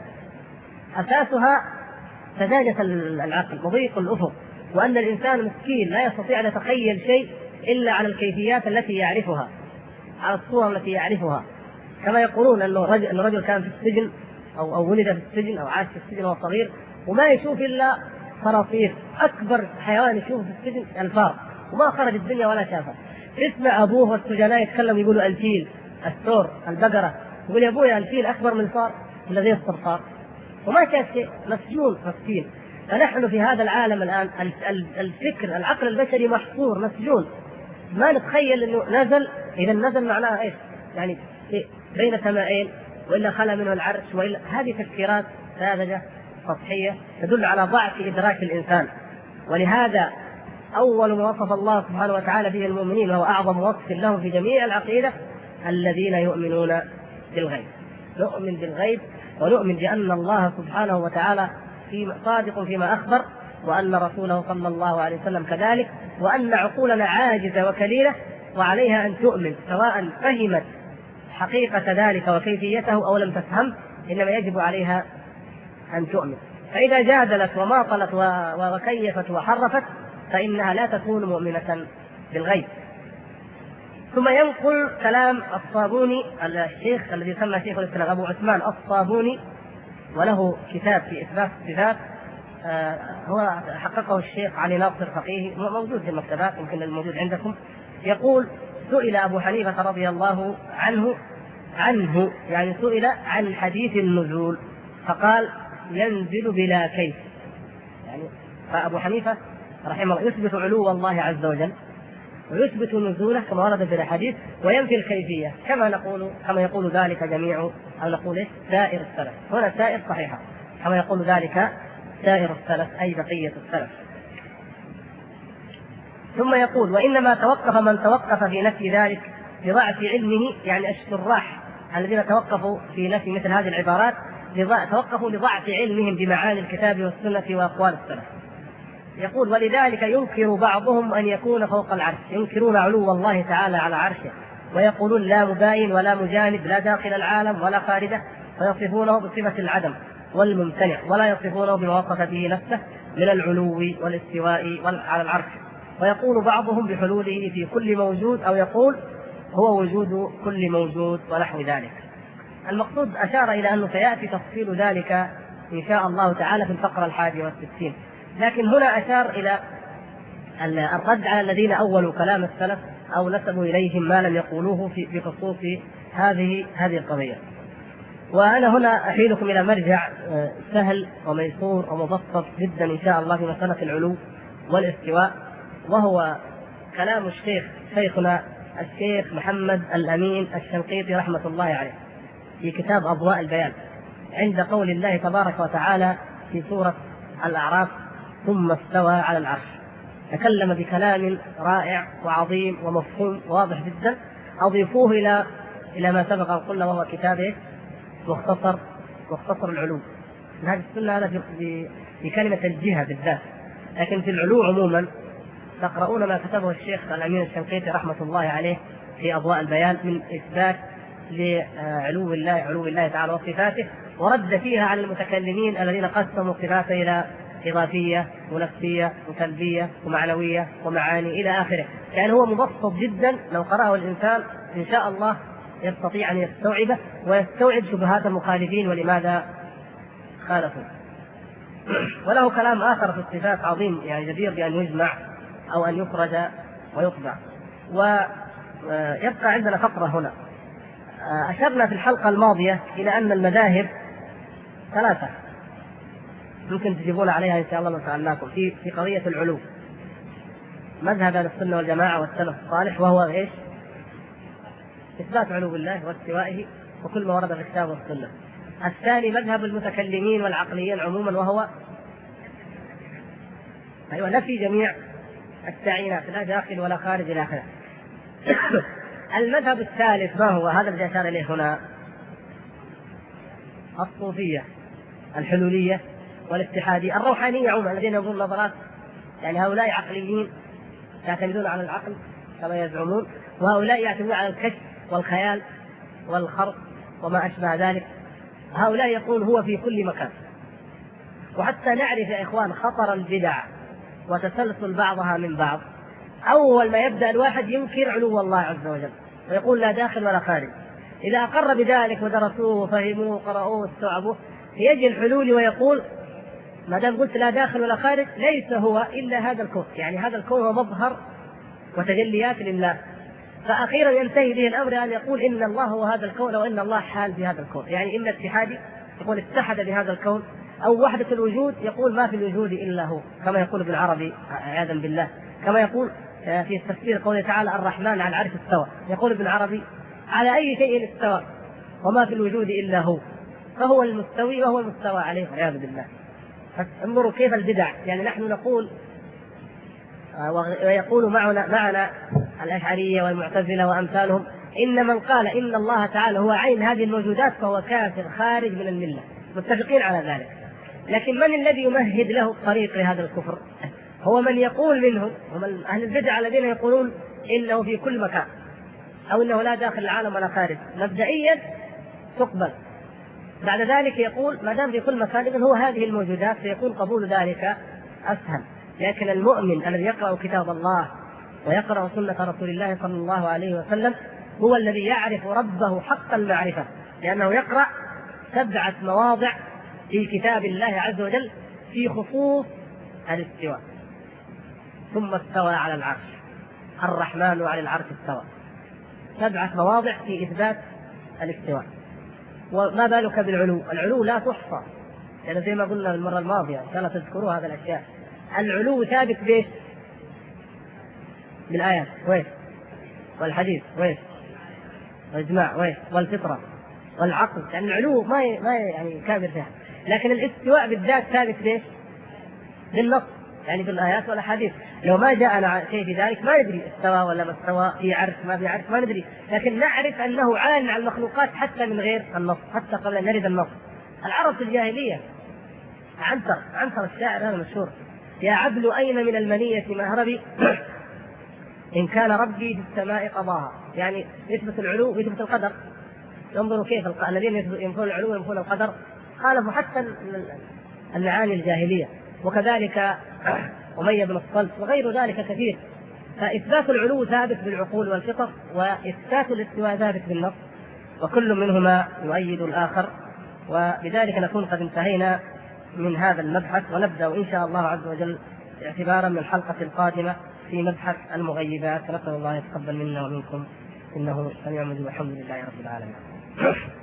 أساسها سذاجة العقل وضيق الأفق، وأن الإنسان مسكين لا يستطيع أن يتخيل شيء إلا على الكيفيات التي يعرفها، على الصور التي يعرفها. كما يقولون أن الرجل كان في السجن أو ولد في السجن أو عاش في السجن وهو صغير وما يشوف إلا صراصير، أكبر حيوان يشوف في السجن الفار، وما خرج الدنيا ولا شافها. اسمع أبوه والسجناء يتكلم يقولوا الفيل، الثور، البقرة، يقول يا أبويا الفيل أكبر من الفار الذي الصرصار، وما شاف شيء، مسجون مسكين. فنحن في هذا العالم الآن الفكر العقل البشري محصور مسجون، ما نتخيل أنه نزل. إذا نزل معناها إيش؟ يعني بين سماءين، وإلا خلى منه العرش، وإلا هذه تفكيرات ساذجة سطحية تدل على ضعف إدراك الإنسان. ولهذا أول ما وصف الله سبحانه وتعالى به المؤمنين وهو أعظم وصف لهم في جميع العقيدة: الذين يؤمنون بالغيب. نؤمن بالغيب ونؤمن بأن الله سبحانه وتعالى صادق فيما أخبر، وأن رسوله صلى الله عليه وسلم كذلك، وأن عقولنا عاجزة وكليلة وعليها أن تؤمن سواء فهمت حقيقة ذلك وكيفيته أو لم تفهم، إنما يجب عليها أن تؤمن. فإذا جادلت وماطلت وكيفت وحرفت فإنها لا تكون مؤمنة بالغيب. ثم ينقل كلام الصابوني الشيخ الذي يسمى شيخ الإسلام أبو عثمان الصابوني، وله كتاب في إثبات الصفات هو حققه الشيخ علي ناصر فقيه، موجود في المكتبات يمكن الموجود عندكم. يقول: سئل أبو حنيفة رضي الله عنه يعني سئل عن حديث النزول فقال: ينزل بلا كيف. يعني فأبو حنيفة رحمه الله يثبت علو الله عز وجل ويثبت نزوله كما ورد في الحديث، وينفي الكيفية كما يقول ذلك جميع أو نقول سائر السلف. هنا سائر صحيحة كما يقول ذلك سائر السلف أي بقية السلف. ثم يقول: وإنما توقف من توقف في نفي ذلك لضعف علمه، يعني الشراح الذين توقفوا في نفي مثل هذه العبارات توقفوا لضعف علمهم بمعاني الكتاب والسنة وأقوال السلف. يقول: ولذلك ينكر بعضهم أن يكون فوق العرش، ينكرون علو الله تعالى على عرشه، ويقولون لا مباين ولا مجانب، لا داخل العالم ولا خارجه، ويصفونه بصفة العدم والممتنع، ولا يصفونه بما وصف به نفسه من العلو والاستواء على العرش. ويقول بعضهم بحلوله في كل موجود، أو يقول هو وجود كل موجود ونحو ذلك. المقصود أشار إلى أنه سيأتي تفصيل ذلك إن شاء الله تعالى في الفقرة 61. لكن هنا أشار إلى الرد على الذين أولوا كلام السلف أو نسبوا إليهم ما لم يقولوه في خصوص هذه القضية. وأنا هنا أحيلكم إلى مرجع سهل وميسور ومبسط جدا إن شاء الله في مسألة العلو والاستواء، وهو كلام شيخنا الشيخ محمد الأمين الشنقيطي رحمة الله عليه في كتاب أضواء البيان عند قول الله تبارك وتعالى في سورة الأعراف: ثم استوى على العرش. تكلم بكلام رائع وعظيم ومفهوم واضح جدا، أضيفوه إلى ما سبق أن قلنا وهو كتابه مختصر العلو. هذه السنة هذا في كلمة الجهة بالذات، لكن في العلو عموما تقرؤون ما كتبه الشيخ الأمين الشنقيطي رحمة الله عليه في أضواء البيان من إثبات لعلو الله تعالى وصفاته، ورد فيها على المتكلمين الذين قسموا صفاته إلى إضافية ونفسية وسلبية ومعنوية ومعاني إلى آخره. يعني هو مبسط جدا، لو قرأه الإنسان إن شاء الله يستطيع أن يستوعبه ويستوعب شبهات المخالفين ولماذا خالفوا. وله كلام آخر في الصفات عظيم، يعني جدير بأن يجمع أو أن يخرج ويطبع. ويبقى عندنا فقرة هنا أشرنا في الحلقة الماضية إلى أن المذاهب 3 ممكن تجيبون عليها إن شاء الله لو سألناكم في قضية العلو. مذهب أهل السنة والجماعة والسلف الصالح، وهو إيش؟ إثبات علو الله واستوائه وكل ما ورد في الكتاب والسنة. الثاني مذهب المتكلمين والعقليين عموما، وهو نفي جميع التعيينات، لا داخل ولا خارج إلى آخره. المذهب الثالث ما هو؟ هذا الذي أشار إليه هنا: الصوفية الحلولية والاتحادية الروحانية عموما، الذين ينظرون نظرات، يعني هؤلاء عقليين يعتمدون على العقل كما يزعمون، وهؤلاء يعتمدون على الكشف والخيال والخرق وما أشبه ذلك. هؤلاء يقول هو في كل مكان. وحتى نعرف يا إخوان خطر البدع وتسلسل بعضها من بعض، أول ما يبدأ الواحد ينكر علو الله عز وجل ويقول لا داخل ولا خارج. إذا أقر بذلك ودرسوه وفهموه وقرأوه واستوعبوه يجي الحلول ويقول ما دام قلت لا داخل ولا خارج ليس هو إلا هذا الكون، يعني هذا الكون هو مظهر وتجليات لله. فأخيرا ينتهي به الأمر أن يقول إن الله هو هذا الكون أو إن الله حال في هذا الكون. يعني إما اتحادي يقول اتحد بهذا الكون، أو وحدة الوجود يقول ما في الوجود إلا هو، كما يقول ابن عربي عياذا بالله، كما يقول في تفسير قوله تعالى الرحمن على العرش استوى، يقول ابن عربي على أي شيء استوى وما في الوجود إلا هو، فهو المستوي وهو المستوى عليه والعياذ بالله. انظروا كيف البدع. يعني نحن نقول ويقول معنا الأشعرية والمعتزلة وأمثالهم إن من قال إن الله تعالى هو عين هذه الموجودات فهو كافر خارج من الملة، متفقين على ذلك. لكن من الذي يمهد له الطريق لهذا الكفر؟ هو من يقول منهم، ومن أهل البدع الذين يقولون إنه في كل مكان أو إنه لا داخل العالم ولا خارج. مبدئيا تقبل، بعد ذلك يقول ما دام في كل مكان إذن هو هذه الموجودات، فيكون قبول ذلك أسهل. لكن المؤمن الذي يقرأ كتاب الله ويقرأ سنة رسول الله صلى الله عليه وسلم هو الذي يعرف ربه حق المعرفة، لأنه يقرأ 7 مواضع في كتاب الله عز وجل في خصوص الاستواء. ثم استوى على العرش، الرحمن على العرش استوى، 7 مواضع في إثبات الاستواء. وما بالك بالعلو؟ العلو لا تحصى، يعني زي ما قلنا المرة الماضية إن شاء الله تذكروا هذا الأشياء. العلو ثابت بإيش؟ بالآيات وإيش؟ والحديث وإيش؟ والإجماع وإيش؟ والفطرة والعقل. يعني العلو ما يعني كابر فيها. لكن الاستواء بالذات ثابت بإيش؟ بالنص، يعني بالآيات والأحاديث. لو ما جاءنا شيء في ذلك ما ندري استوى ولا ما استوى، في عرش ما في عرش ما ندري، لكن نعرف أنه عال على المخلوقات حتى من غير النص، حتى قبل أن نرد النص. العرب في الجاهلية، عنتر الشاعر هذا مشهور: يا عبل أين من المنية مهربي إن كان ربي في السماء قضاها. يعني يثبت العلو ويثبت القدر. انظروا كيف الذين ينفون العلو وينفون القدر خالفوا حتى المعاني الجاهلية. وكذلك أمية بن الصلت وغير ذلك كثير. فإثبات العلو ثابت بالعقول والفطر، وإثبات الاستواء ثابت بالنص، وكل منهما يؤيد الآخر. وبذلك نكون قد انتهينا من هذا المبحث، ونبدأ إن شاء الله عز وجل اعتبارا من الحلقة القادمة في مبحث المغيبات. نسأل الله يتقبل منا ومنكم إنه سميع مجيب، والحمد لله رب العالمين.